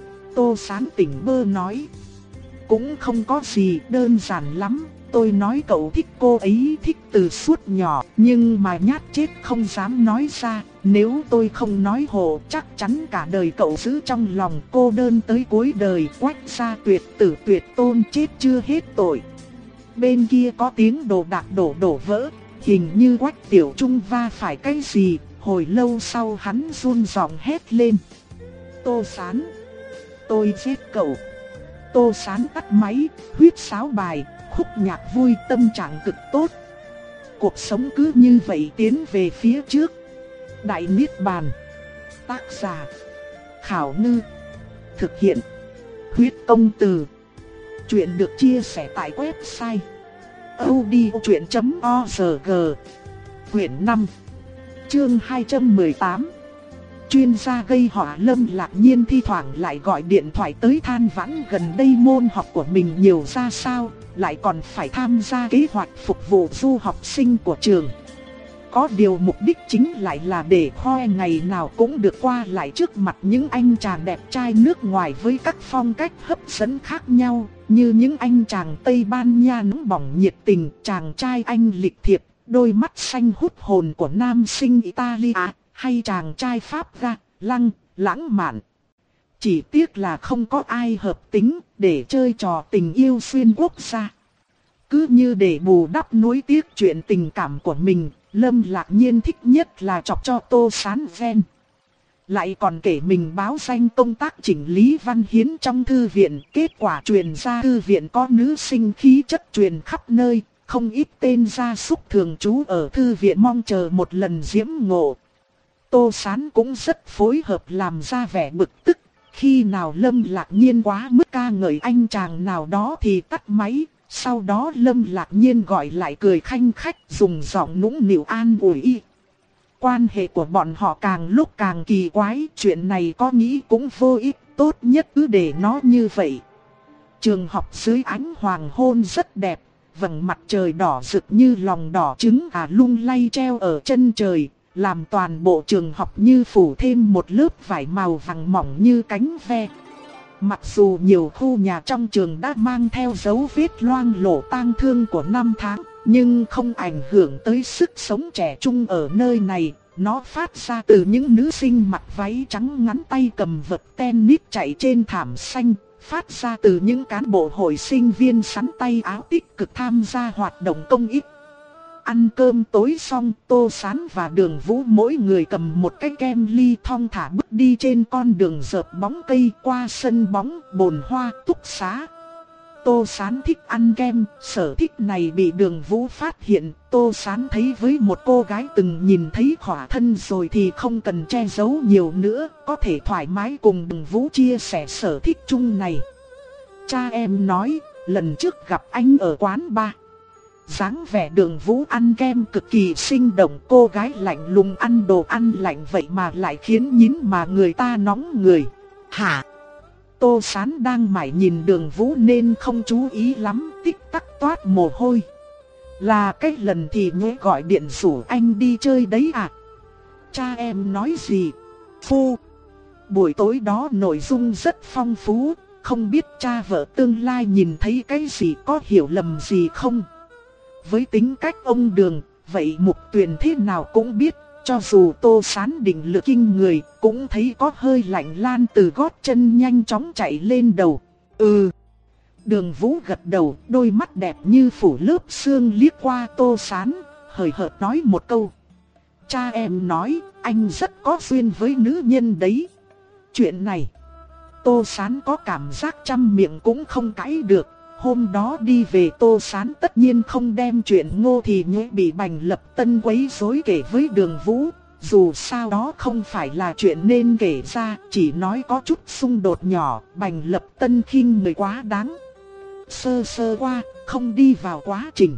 Tô Sán tỉnh bơ nói: cũng không có gì, đơn giản lắm. Tôi nói cậu thích cô ấy, thích từ suốt nhỏ, nhưng mà nhát chết không dám nói ra. Nếu tôi không nói hộ, chắc chắn cả đời cậu giữ trong lòng, cô đơn tới cuối đời. Quách gia tuyệt tử tuyệt tôn chết chưa hết tội. Bên kia có tiếng đồ đạc đổ đổ vỡ, hình như Quách Tiểu Trung va phải cái gì, Hồi lâu sau hắn run giọng hét lên. Tô Sán, tôi giết cậu. Tô Sán tắt máy, huýt sáo bài, khúc nhạc vui, tâm trạng cực tốt. Cuộc sống cứ như vậy tiến về phía trước. Đại Niết Bàn. Tác giả Khảo Ngư. Thực hiện Huyết Công Từ. Chuyện được chia sẻ tại website audiochuyện chấm org. Quyển năm, chương hai trăm mười tám. Chuyên gia gây họa Lâm Lạc Nhiên thi thoảng lại gọi điện thoại tới than vãn gần đây môn học của mình nhiều ra sao, lại còn phải tham gia kế hoạch phục vụ du học sinh của trường. Có điều mục đích chính lại là để khoe ngày nào cũng được qua lại trước mặt những anh chàng đẹp trai nước ngoài với các phong cách hấp dẫn khác nhau, như những anh chàng Tây Ban Nha nóng bỏng nhiệt tình, chàng trai Anh lịch thiệp, đôi mắt xanh hút hồn của nam sinh Italia, hay chàng trai Pháp ga, lăng, lãng mạn. Chỉ tiếc là không có ai hợp tính để chơi trò tình yêu xuyên quốc gia. Cứ như để bù đắp nuối tiếc chuyện tình cảm của mình, Lâm Lạc Nhiên thích nhất là chọc cho Tô Sán ven. Lại còn kể mình báo danh công tác chỉnh lý văn hiến trong thư viện, kết quả truyền ra thư viện có nữ sinh khí chất truyền khắp nơi, không ít tên gia súc thường trú ở thư viện mong chờ một lần diễm ngộ. Tô Sán cũng rất phối hợp làm ra vẻ bực tức, khi nào Lâm Lạc Nhiên quá mức ca ngợi anh chàng nào đó thì tắt máy. Sau đó Lâm Lạc Nhiên gọi lại cười khanh khách, dùng giọng nũng nịu an ủi y. Quan hệ của bọn họ càng lúc càng kỳ quái, chuyện này có nghĩ cũng vô ích, tốt nhất cứ để nó như vậy. Trường học dưới ánh hoàng hôn rất đẹp, vầng mặt trời đỏ rực như lòng đỏ trứng à lung lay treo ở chân trời, làm toàn bộ trường học như phủ thêm một lớp vải màu vàng mỏng như cánh ve. Mặc dù nhiều khu nhà trong trường đã mang theo dấu vết loang lổ tang thương của năm tháng, nhưng không ảnh hưởng tới sức sống trẻ trung ở nơi này. Nó phát ra từ những nữ sinh mặc váy trắng ngắn tay cầm vật tennis chạy trên thảm xanh, phát ra từ những cán bộ hội sinh viên sắn tay áo tích cực tham gia hoạt động công ích. Ăn cơm tối xong, Tô Sán và Đường Vũ mỗi người cầm một cái kem ly thong thả bước đi trên con đường dợp bóng cây qua sân bóng, bồn hoa, túc xá. Tô Sán thích ăn kem, sở thích này bị Đường Vũ phát hiện. Tô Sán thấy với một cô gái từng nhìn thấy khỏa thân rồi thì không cần che giấu nhiều nữa, có thể thoải mái cùng Đường Vũ chia sẻ sở thích chung này. Cha em nói, lần trước gặp anh ở quán bar. Dáng vẻ Đường Vũ ăn kem cực kỳ sinh động, cô gái lạnh lùng ăn đồ ăn lạnh vậy mà lại khiến nhín mà người ta nóng người. Hả? Tô Sán đang mải nhìn Đường Vũ nên không chú ý lắm, tích tắc toát mồ hôi. Là cái lần thì nhớ gọi điện rủ anh đi chơi đấy à? Cha em nói gì? Phu. Buổi tối đó nội dung rất phong phú, không biết cha vợ tương lai nhìn thấy cái gì, có hiểu lầm gì không? Với tính cách ông Đường, vậy Mục Tuyền thế nào cũng biết, cho dù Tô Sán định lực kinh người, cũng thấy có hơi lạnh lan từ gót chân nhanh chóng chạy lên đầu. Ừ. Đường Vũ gật đầu, đôi mắt đẹp như phủ lớp sương liếc qua Tô Sán, hời hợt nói một câu. Cha em nói, anh rất có duyên với nữ nhân đấy. Chuyện này, Tô Sán có cảm giác trăm miệng cũng không cãi được. Hôm đó đi về Tô Sán tất nhiên không đem chuyện Ngô Thì Nhĩ bị Bành Lập Tân quấy rối kể với Đường Vũ. Dù sao đó không phải là chuyện nên kể ra, chỉ nói có chút xung đột nhỏ, Bành Lập Tân khinh người quá đáng. Sơ sơ qua, không đi vào quá trình.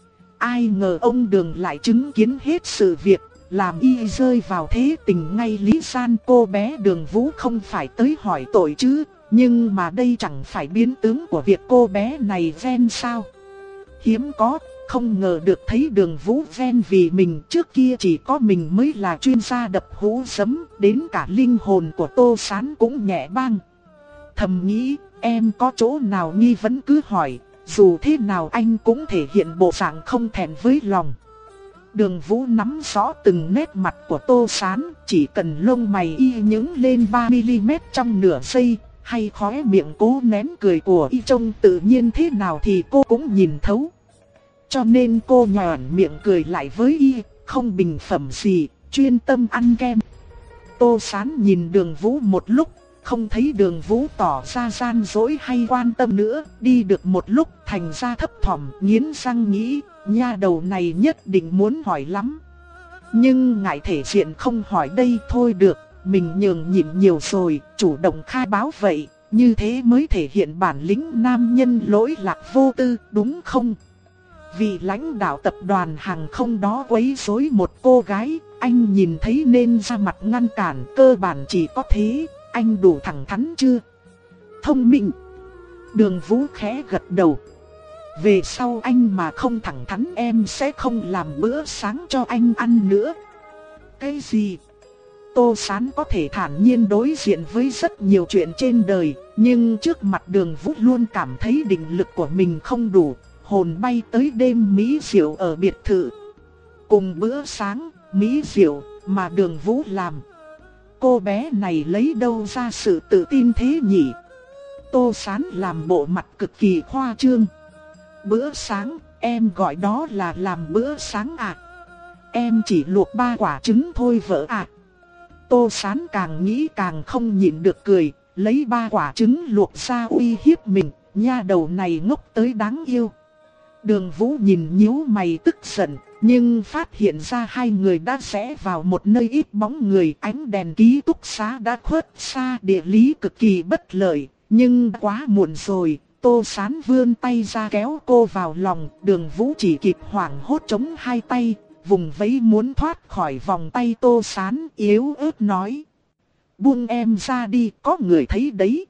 Ai ngờ ông Đường lại chứng kiến hết sự việc, làm y rơi vào thế tình ngay lý gian. Cô bé Đường Vũ không phải tới hỏi tội chứ, nhưng mà đây chẳng phải biến tướng của việc cô bé này ven sao. Hiếm có, không ngờ được thấy Đường Vũ ven vì mình, trước kia chỉ có mình mới là chuyên gia đập hũ sấm, đến cả linh hồn của Tô Sán cũng nhẹ bang. Thầm nghĩ, em có chỗ nào nghi vấn cứ hỏi, dù thế nào anh cũng thể hiện bộ dạng không thẹn với lòng. Đường Vũ nắm rõ từng nét mặt của Tô Sán, chỉ cần lông mày y nhướng lên ba mi li mét trong nửa giây, hay khóe miệng cố nén cười của y trông tự nhiên thế nào thì cô cũng nhìn thấu. Cho nên cô nhòn miệng cười lại với y, không bình phẩm gì, chuyên tâm ăn kem. Tô Sán nhìn Đường Vũ một lúc, không thấy Đường Vũ tỏ ra gian dối hay quan tâm nữa, đi được một lúc thành ra thấp thỏm, nghiến răng nghĩ, nha đầu này nhất định muốn hỏi lắm. Nhưng ngại thể diện không hỏi đây thôi được, mình nhường nhịn nhiều rồi, chủ động khai báo vậy, như thế mới thể hiện bản lĩnh nam nhân lỗi lạc vô tư, đúng không? Vì lãnh đạo tập đoàn hàng không đó quấy rối một cô gái, anh nhìn thấy nên ra mặt ngăn cản, cơ bản chỉ có thế, anh đủ thẳng thắn chưa? Thông minh. Đường Vũ khẽ gật đầu. Về sau anh mà không thẳng thắn em sẽ không làm bữa sáng cho anh ăn nữa. Cái gì? Tô Sán có thể thản nhiên đối diện với rất nhiều chuyện trên đời, nhưng trước mặt Đường Vũ luôn cảm thấy định lực của mình không đủ, hồn bay tới đêm mỹ diệu ở biệt thự. Cùng bữa sáng, mỹ diệu mà Đường Vũ làm. Cô bé này lấy đâu ra sự tự tin thế nhỉ? Tô Sán làm bộ mặt cực kỳ khoa trương. Bữa sáng, em gọi đó là làm bữa sáng à? Em chỉ luộc ba quả trứng thôi vợ à? Tô Sán càng nghĩ càng không nhịn được cười, lấy ba quả trứng luộc ra uy hiếp mình, nha đầu này ngốc tới đáng yêu. Đường Vũ nhìn nhíu mày tức giận, nhưng phát hiện ra hai người đã rẽ vào một nơi ít bóng người, ánh đèn ký túc xá đã khuất xa, địa lý cực kỳ bất lợi, nhưng quá muộn rồi. Tô Sán vươn tay ra kéo cô vào lòng, Đường Vũ chỉ kịp hoảng hốt chống hai tay, vùng vẫy muốn thoát khỏi vòng tay Tô Sán, yếu ớt nói: buông em ra đi, có người thấy đấy.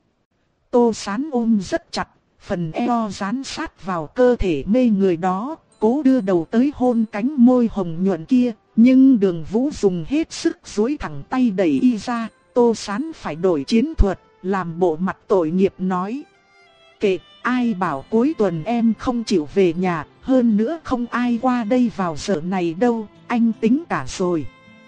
Tô Sán ôm rất chặt, phần eo dán sát vào cơ thể mê người đó, cố đưa đầu tới hôn cánh môi hồng nhuận kia, nhưng Đường Vũ dùng hết sức duỗi thẳng tay đẩy y ra. Tô Sán phải đổi chiến thuật, làm bộ mặt tội nghiệp nói: kệ, ai bảo cuối tuần em không chịu về nhà, hơn nữa không ai qua đây vào giờ này đâu, anh tính cả rồi.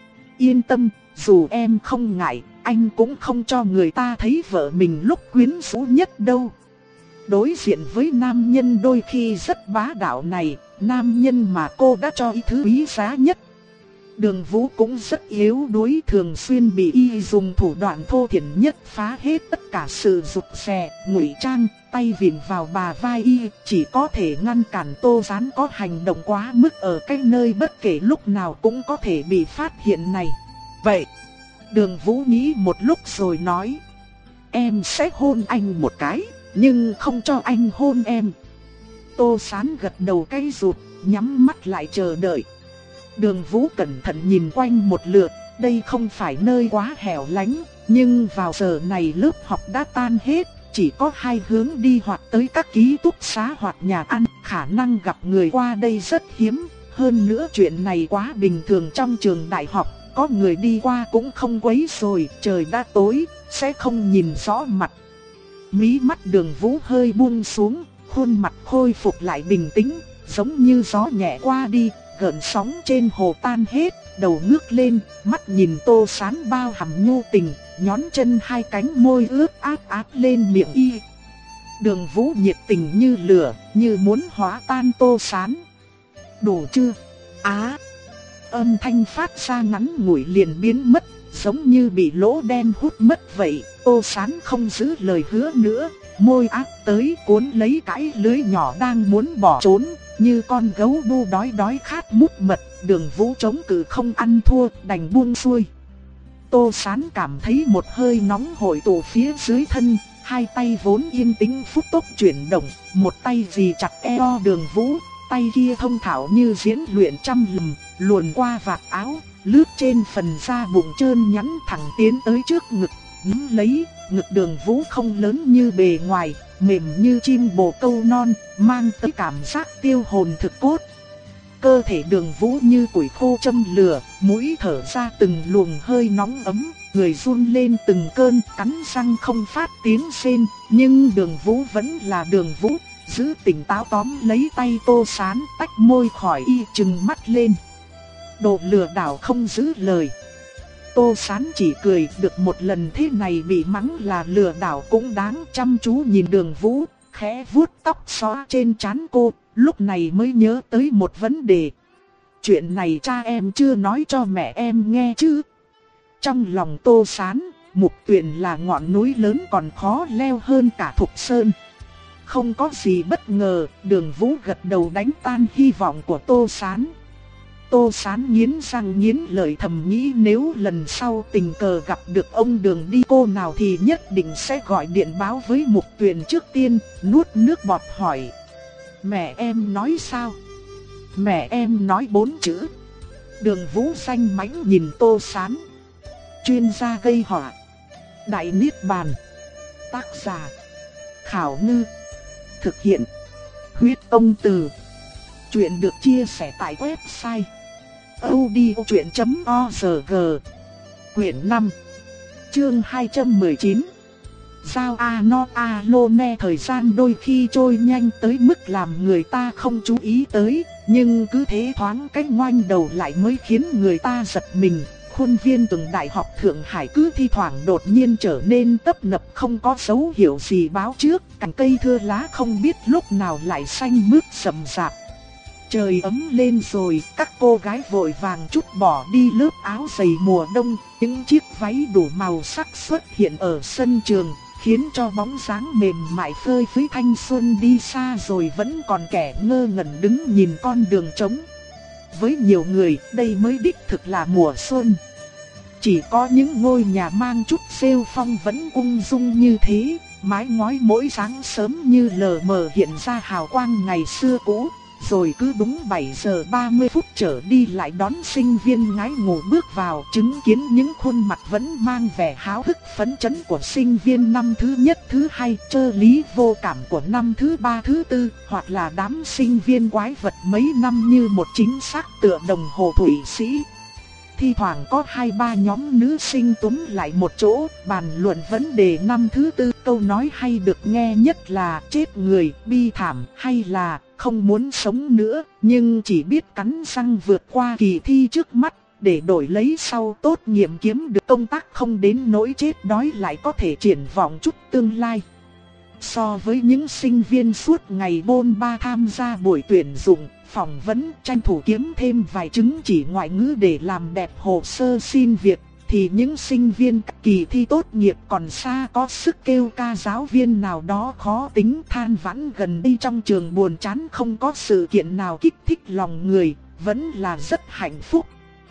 Yên tâm, dù em không ngại, anh cũng không cho người ta thấy vợ mình lúc quyến rũ nhất đâu. Đối diện với nam nhân đôi khi rất bá đạo này, nam nhân mà cô đã cho ý thứ quý giá nhất. Đường Vũ cũng rất yếu đuối, thường xuyên bị y dùng thủ đoạn thô thiển nhất phá hết tất cả sự rụt rè, ngụy trang, tay vịn vào bà vai y, chỉ có thể ngăn cản Tô Sán có hành động quá mức ở cái nơi bất kể lúc nào cũng có thể bị phát hiện này. Vậy, Đường Vũ nghĩ một lúc rồi nói: em sẽ hôn anh một cái, nhưng không cho anh hôn em. Tô Sán gật đầu cái rụt, nhắm mắt lại chờ đợi. Đường Vũ cẩn thận nhìn quanh một lượt, đây không phải nơi quá hẻo lánh, nhưng vào giờ này lớp học đã tan hết, chỉ có hai hướng đi hoặc tới các ký túc xá hoặc nhà ăn, khả năng gặp người qua đây rất hiếm. Hơn nữa chuyện này quá bình thường trong trường đại học, có người đi qua cũng không quấy rồi, trời đã tối, sẽ không nhìn rõ mặt. Mí mắt Đường Vũ hơi buông xuống, khuôn mặt khôi phục lại bình tĩnh, giống như gió nhẹ qua đi, gợn sóng trên hồ tan hết, đầu ngước lên, mắt nhìn Tô Sán bao hàm nhu tình, nhón chân hai cánh môi ướt át át lên miệng y. Đường Vũ nhiệt tình như lửa, như muốn hóa tan Tô Sán. Đủ chưa? Á! Âm thanh phát ra ngắn ngủi liền biến mất, giống như bị lỗ đen hút mất vậy. Tô Sán không giữ lời hứa nữa, môi áp tới cuốn lấy cái lưới nhỏ đang muốn bỏ trốn, như con gấu đu đói đói khát mút mật. Đường Vũ chống cự không ăn thua, đành buông xuôi. Tô Sán cảm thấy một hơi nóng hội tụ phía dưới thân, hai tay vốn yên tĩnh phút chốc chuyển động, một tay ghi chặt eo Đường Vũ, tay kia thông thạo như diễn luyện trăm lần, luồn qua vạt áo, lướt trên phần da bụng trơn nhẵn thẳng tiến tới trước ngực, nắm lấy. Ngực Đường Vũ không lớn như bề ngoài, mềm như chim bồ câu non, mang tới cảm giác tiêu hồn thực cốt. Cơ thể Đường Vũ như củi khô châm lửa, mũi thở ra từng luồng hơi nóng ấm, người run lên từng cơn, cắn răng không phát tiếng rên, nhưng Đường Vũ vẫn là Đường Vũ, giữ tỉnh táo tóm lấy tay Tô Sán, tách môi khỏi y, trừng mắt lên. Đồ lừa đảo không giữ lời. Tô Sán chỉ cười, được một lần thế này bị mắng là lừa đảo cũng đáng. Chăm chú nhìn Đường Vũ, khẽ vuốt tóc xõa trên trán cô, lúc này mới nhớ tới một vấn đề. chuyện này cha em chưa nói cho mẹ em nghe chứ. Trong lòng Tô Sán, Mục Tuyền là ngọn núi lớn còn khó leo hơn cả Thục Sơn. Không có gì bất ngờ, Đường Vũ gật đầu đánh tan hy vọng của Tô Sán. Tô Sán nghiến răng nghiến lợi thầm nghĩ nếu lần sau tình cờ gặp được ông Đường đi cô nào thì nhất định sẽ gọi điện báo với Mục Tuyền trước tiên, nuốt nước bọt hỏi. Mẹ em nói sao? Mẹ em nói bốn chữ. Đường Vũ xanh mãnh nhìn Tô Sán. Chuyên gia gây họa. Đại Niết Bàn. Tác giả Khảo Ngư. Thực hiện Huyết Công Từ. Chuyện được chia sẻ tại website audiochuyện chấm org. Quyển năm, chương hai trăm mười chín. Giao a no a lô ne. Thời gian đôi khi trôi nhanh tới mức làm người ta không chú ý tới, nhưng cứ thế thoáng cách ngoảnh đầu lại mới khiến người ta giật mình. Khuôn viên tường Đại học Thượng Hải cứ thi thoảng đột nhiên trở nên tấp nập không có dấu hiệu gì báo trước, cành cây thưa lá không biết lúc nào lại xanh mướt rậm rạp. Trời ấm lên rồi, các cô gái vội vàng trút bỏ đi lớp áo dày mùa đông, những chiếc váy đủ màu sắc xuất hiện ở sân trường, khiến cho bóng dáng mềm mại phơi phới thanh xuân đi xa rồi vẫn còn kẻ ngơ ngẩn đứng nhìn con đường trống. Với nhiều người, đây mới đích thực là mùa xuân. Chỉ có những ngôi nhà mang chút rêu phong vẫn ung dung như thế, mái ngói mỗi sáng sớm như lờ mờ hiện ra hào quang ngày xưa cũ. Rồi cứ đúng bảy giờ ba mươi phút trở đi lại đón sinh viên ngái ngủ bước vào, chứng kiến những khuôn mặt vẫn mang vẻ háo hức phấn chấn của sinh viên năm thứ nhất thứ hai, trơ lý vô cảm của năm thứ ba thứ tư, hoặc là đám sinh viên quái vật mấy năm như một chính xác tựa đồng hồ Thụy Sĩ. Thi thoảng có hai ba nhóm nữ sinh túm lại một chỗ, bàn luận vấn đề năm thứ tư, câu nói hay được nghe nhất là chết người, bi thảm, hay là không muốn sống nữa, nhưng chỉ biết cắn răng vượt qua kỳ thi trước mắt, để đổi lấy sau tốt nghiệp kiếm được công tác không đến nỗi chết đói lại có thể triển vọng chút tương lai. So với những sinh viên suốt ngày bôn ba tham gia buổi tuyển dụng, phỏng vấn, tranh thủ kiếm thêm vài chứng chỉ ngoại ngữ để làm đẹp hồ sơ xin việc, thì những sinh viên kỳ thi tốt nghiệp còn xa có sức kêu ca giáo viên nào đó khó tính than vãn gần đây trong trường buồn chán không có sự kiện nào kích thích lòng người, vẫn là rất hạnh phúc.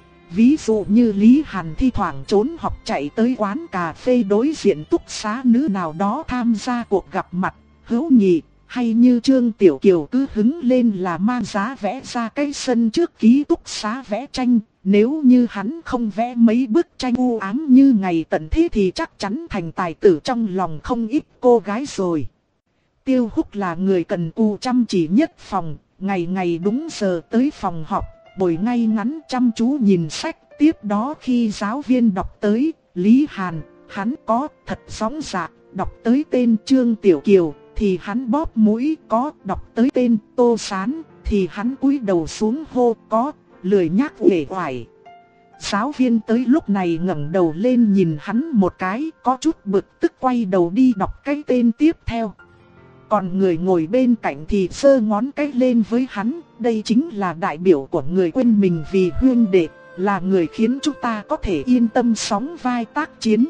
Ví dụ như Lý Hàn thi thoảng trốn học chạy tới quán cà phê đối diện túc xá nữ nào đó tham gia cuộc gặp mặt hữu nghị, hay như Trương Tiểu Kiều cứ hứng lên là mang giá vẽ ra cái sân trước ký túc xá vẽ tranh. Nếu như hắn không vẽ mấy bức tranh u ám như ngày tận thế thì chắc chắn thành tài tử trong lòng không ít cô gái rồi. Tiêu Húc là người cần cù chăm chỉ nhất phòng, ngày ngày đúng giờ tới phòng học, ngồi ngay ngắn chăm chú nhìn sách. Tiếp đó khi giáo viên đọc tới Lý Hàn, hắn có thật sóng dạc, đọc tới tên Trương Tiểu Kiều thì hắn bóp mũi, có đọc tới tên Tô Sán thì hắn cúi đầu xuống hô, có lười nhác uể oải. Giáo viên tới lúc này ngẩng đầu lên nhìn hắn một cái, có chút bực tức quay đầu đi đọc cái tên tiếp theo. Còn người ngồi bên cạnh thì giơ ngón cái lên với hắn, đây chính là đại biểu của người quên mình vì huynh đệ, là người khiến chúng ta có thể yên tâm sóng vai tác chiến.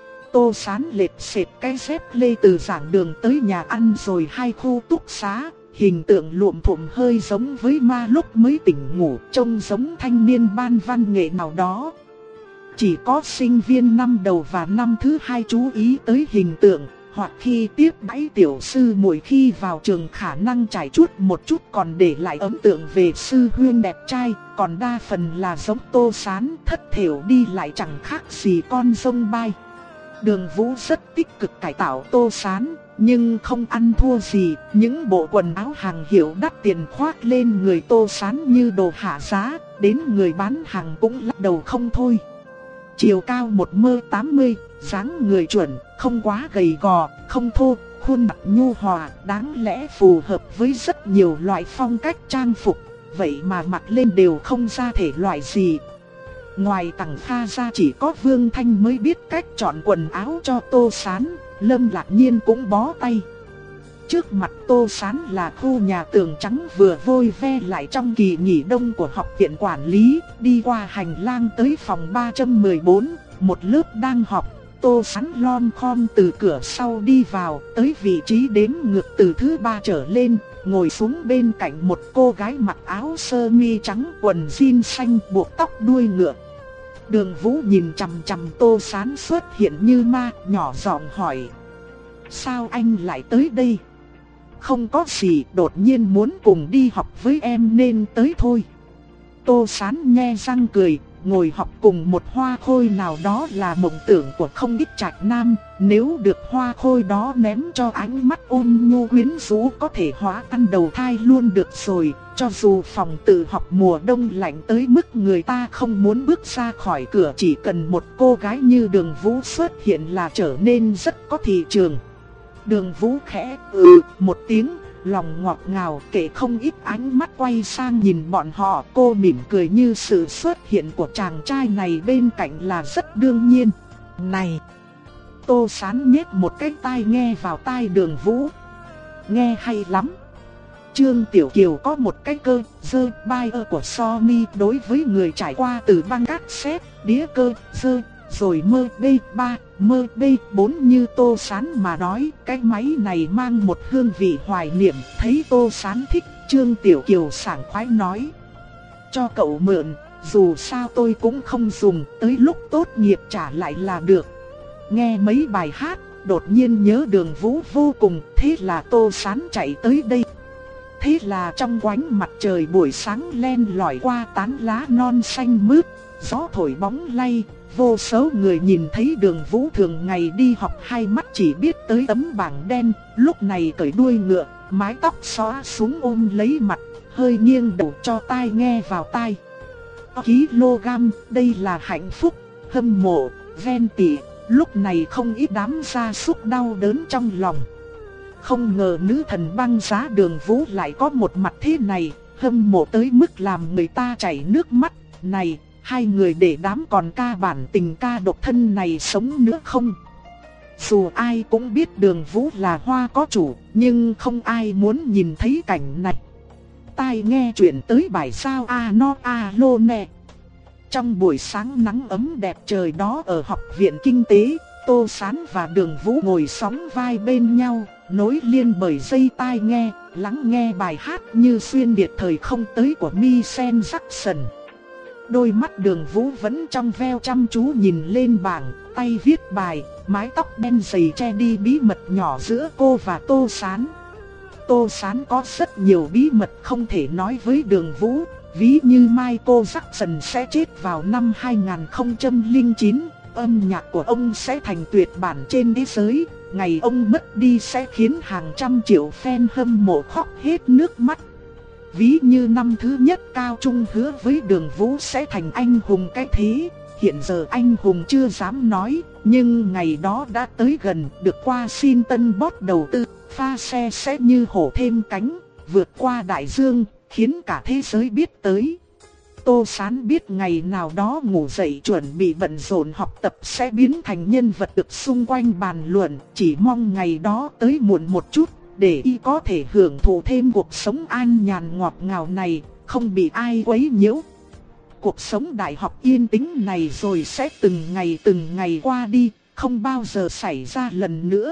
Tô Sán lệch sệt cái dép lê từ giảng đường tới nhà ăn rồi hai khu túc xá. Hình tượng luộm thuộm hơi giống với ma lúc mới tỉnh ngủ, trông giống thanh niên ban văn nghệ nào đó. Chỉ có sinh viên năm đầu và năm thứ hai chú ý tới hình tượng, hoặc khi tiếp đãi tiểu sư muội khi vào trường khả năng trải chuốt một chút còn để lại ấn tượng về sư huynh đẹp trai, còn đa phần là giống Tô Sán, thất thểu đi lại chẳng khác gì con sông bay. Đường Vũ rất tích cực cải tạo Tô Sán, nhưng không ăn thua gì, những bộ quần áo hàng hiệu đắt tiền khoác lên người Tô Sán như đồ hạ giá, đến người bán hàng cũng lắc đầu không thôi. Chiều cao một mét tám mươi, dáng người chuẩn, không quá gầy gò, không thô, khuôn mặt nhu hòa, đáng lẽ phù hợp với rất nhiều loại phong cách trang phục, vậy mà mặc lên đều không ra thể loại gì. Ngoài Tằng Kha ra chỉ có Vương Thanh mới biết cách chọn quần áo cho Tô Sán, Lâm Lạc Nhiên cũng bó tay. Trước mặt Tô Sán là khu nhà tường trắng vừa vôi ve lại trong kỳ nghỉ đông của học viện quản lý. Đi qua hành lang tới phòng ba trăm mười bốn, một lớp đang học. Tô Sán lon khom từ cửa sau đi vào, tới vị trí đếm ngược từ thứ ba trở lên, ngồi xuống bên cạnh một cô gái mặc áo sơ mi trắng, quần jean xanh, buộc tóc đuôi ngựa. Đường Vũ nhìn chằm chằm Tô Sán xuất hiện như ma, nhỏ giọng hỏi: sao anh lại tới đây? Không có gì, đột nhiên muốn cùng đi học với em nên tới thôi. Tô Sán nhe răng cười, ngồi học cùng một hoa khôi nào đó là mộng tưởng của không ít trạch nam. Nếu được hoa khôi đó ném cho ánh mắt ôn nhu quyến rũ có thể hóa ăn đầu thai luôn được rồi. Cho dù phòng tự học mùa đông lạnh tới mức người ta không muốn bước ra khỏi cửa, chỉ cần một cô gái như Đường Vũ xuất hiện là trở nên rất có thị trường. Đường Vũ khẽ ừ một tiếng, lòng ngọt ngào kể không ít ánh mắt quay sang nhìn bọn họ. Cô mỉm cười như sự xuất hiện của chàng trai này bên cạnh là rất đương nhiên. Này! Tô Sán nhét một cái tai nghe vào tai Đường Vũ. Nghe hay lắm. Trương Tiểu Kiều có một cái cơ dơ buyer của Sony đối với người trải qua từ băng cassette, đĩa cơ dơ, rồi mơ bê ba, mơ bê bốn như Tô Sán mà nói. Cái máy này mang một hương vị hoài niệm. Thấy Tô Sán thích, Trương Tiểu Kiều sảng khoái nói: cho cậu mượn, dù sao tôi cũng không dùng, tới lúc tốt nghiệp trả lại là được. Nghe mấy bài hát, đột nhiên nhớ Đường Vũ vô cùng, thế là Tô Sán chạy tới đây. Thế là trong quánh mặt trời buổi sáng len lỏi qua tán lá non xanh mướt, gió thổi bóng lay, vô số người nhìn thấy Đường Vũ thường ngày đi học hai mắt chỉ biết tới tấm bảng đen, lúc này cởi đuôi ngựa, mái tóc xõa xuống ôm lấy mặt, hơi nghiêng đầu cho tai nghe vào tai. Kg, đây là hạnh phúc, hâm mộ, ghen tị, lúc này không ít đám gia súc đau đớn trong lòng. Không ngờ nữ thần băng giá Đường Vũ lại có một mặt thế này, hâm mộ tới mức làm người ta chảy nước mắt. Này, hai người để đám còn ca bản tình ca độc thân này sống nữa không? Dù ai cũng biết Đường Vũ là hoa có chủ, nhưng không ai muốn nhìn thấy cảnh này. Tai nghe chuyện tới bài sao a no a lô nè. Trong buổi sáng nắng ấm đẹp trời đó ở học viện kinh tế, Tô Sán và Đường Vũ ngồi sóng vai bên nhau, nối liền bởi dây tai nghe, lắng nghe bài hát như xuyên việt thời không tới của Michael Jackson. Đôi mắt Đường Vũ vẫn trong veo chăm chú nhìn lên bảng, tay viết bài, mái tóc đen dày che đi bí mật nhỏ giữa cô và Tô Sán. Tô Sán có rất nhiều bí mật không thể nói với Đường Vũ, ví như Michael Jackson sẽ chết vào năm hai không không chín, âm nhạc của ông sẽ thành tuyệt bản trên thế giới, ngày ông mất đi sẽ khiến hàng trăm triệu fan hâm mộ khóc hết nước mắt. Ví như năm thứ nhất Cao Trung hứa với Đường Vũ sẽ thành anh hùng cái thế, hiện giờ anh hùng chưa dám nói, nhưng ngày đó đã tới gần, được qua xin Tân Bot đầu tư, pha xe sẽ như hổ thêm cánh, vượt qua đại dương, khiến cả thế giới biết tới. Tô Sán biết ngày nào đó ngủ dậy chuẩn bị bận rộn học tập sẽ biến thành nhân vật được xung quanh bàn luận, chỉ mong ngày đó tới muộn một chút, để y có thể hưởng thụ thêm cuộc sống an nhàn ngọt ngào này, không bị ai quấy nhiễu. Cuộc sống đại học yên tĩnh này rồi sẽ từng ngày từng ngày qua đi, không bao giờ xảy ra lần nữa.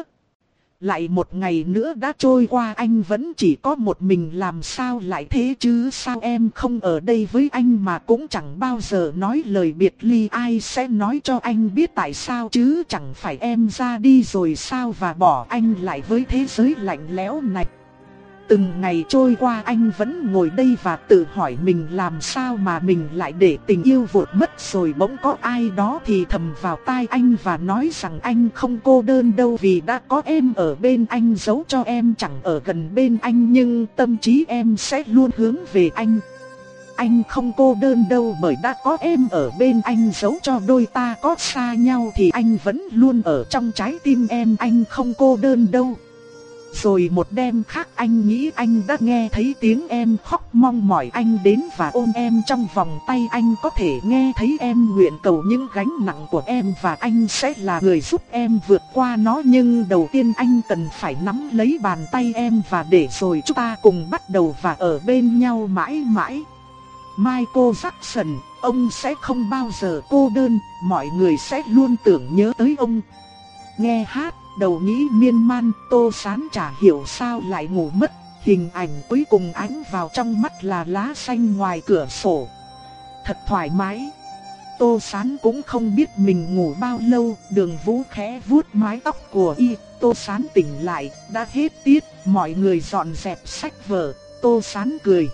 Lại một ngày nữa đã trôi qua, anh vẫn chỉ có một mình, làm sao lại thế chứ? Sao em không ở đây với anh mà cũng chẳng bao giờ nói lời biệt ly? Ai sẽ nói cho anh biết tại sao chứ? Chẳng phải em ra đi rồi sao và bỏ anh lại với thế giới lạnh lẽo này? Từng ngày trôi qua anh vẫn ngồi đây và tự hỏi mình làm sao mà mình lại để tình yêu vụt mất rồi. Bỗng có ai đó thì thầm vào tai anh và nói rằng anh không cô đơn đâu, vì đã có em ở bên anh. Giấu cho em chẳng ở gần bên anh nhưng tâm trí em sẽ luôn hướng về anh. Anh không cô đơn đâu bởi đã có em ở bên anh. Giấu cho đôi ta có xa nhau thì anh vẫn luôn ở trong trái tim em. Anh không cô đơn đâu. Rồi một đêm khác anh nghĩ anh đã nghe thấy tiếng em khóc mong mỏi anh đến và ôm em trong vòng tay. Anh có thể nghe thấy em nguyện cầu những gánh nặng của em và anh sẽ là người giúp em vượt qua nó. Nhưng đầu tiên anh cần phải nắm lấy bàn tay em và để rồi chúng ta cùng bắt đầu và ở bên nhau mãi mãi. Michael Jackson, ông sẽ không bao giờ cô đơn, mọi người sẽ luôn tưởng nhớ tới ông. Nghe hát, đầu nghĩ miên man, Tô Sán chả hiểu sao lại ngủ mất. Hình ảnh cuối cùng ánh vào trong mắt là lá xanh ngoài cửa sổ. Thật thoải mái. Tô Sán cũng không biết mình ngủ bao lâu, Đường Vũ khẽ vuốt mái tóc của y. Tô Sán tỉnh lại, đã hết tiết, mọi người dọn dẹp sách vở. Tô Sán cười.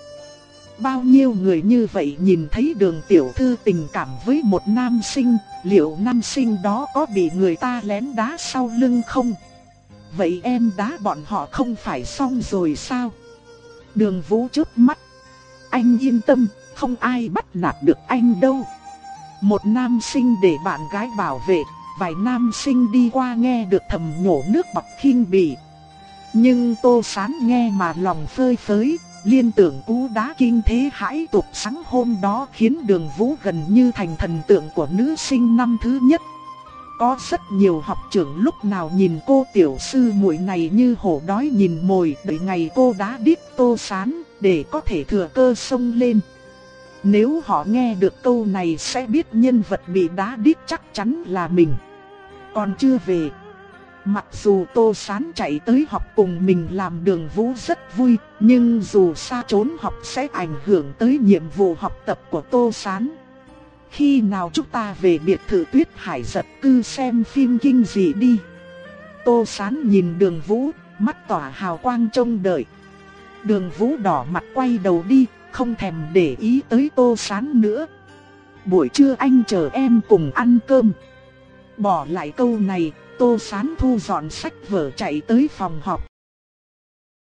Bao nhiêu người như vậy nhìn thấy Đường tiểu thư tình cảm với một nam sinh, liệu nam sinh đó có bị người ta lén đá sau lưng không? Vậy em đá bọn họ không phải xong rồi sao? Đường Vũ chớp mắt. Anh yên tâm, không ai bắt nạt được anh đâu. Một nam sinh để bạn gái bảo vệ, vài nam sinh đi qua nghe được thầm nhổ nước bọt khinh bỉ. Nhưng Tô Sán nghe mà lòng phơi phới. Liên tưởng cú đá kinh thế hãi tục sáng hôm đó khiến Đường Vũ gần như thành thần tượng của nữ sinh năm thứ nhất. Có rất nhiều học trưởng lúc nào nhìn cô tiểu sư muội này như hổ đói nhìn mồi, đợi ngày cô đá đít Tô Sán để có thể thừa cơ xông lên. Nếu họ nghe được câu này sẽ biết nhân vật bị đá đít chắc chắn là mình. Còn chưa về. Mặc dù Tô Sán chạy tới học cùng mình làm Đường Vũ rất vui, nhưng dù xa trốn học sẽ ảnh hưởng tới nhiệm vụ học tập của Tô Sán. Khi nào chúng ta về biệt thự Tuyết Hải Giật Cư xem phim kinh dị đi. Tô Sán nhìn Đường Vũ, mắt tỏa hào quang trông đợi. Đường Vũ đỏ mặt quay đầu đi, không thèm để ý tới Tô Sán nữa. Buổi trưa anh chờ em cùng ăn cơm. Bỏ lại câu này, Tô Sán thu dọn sách vở chạy tới phòng học.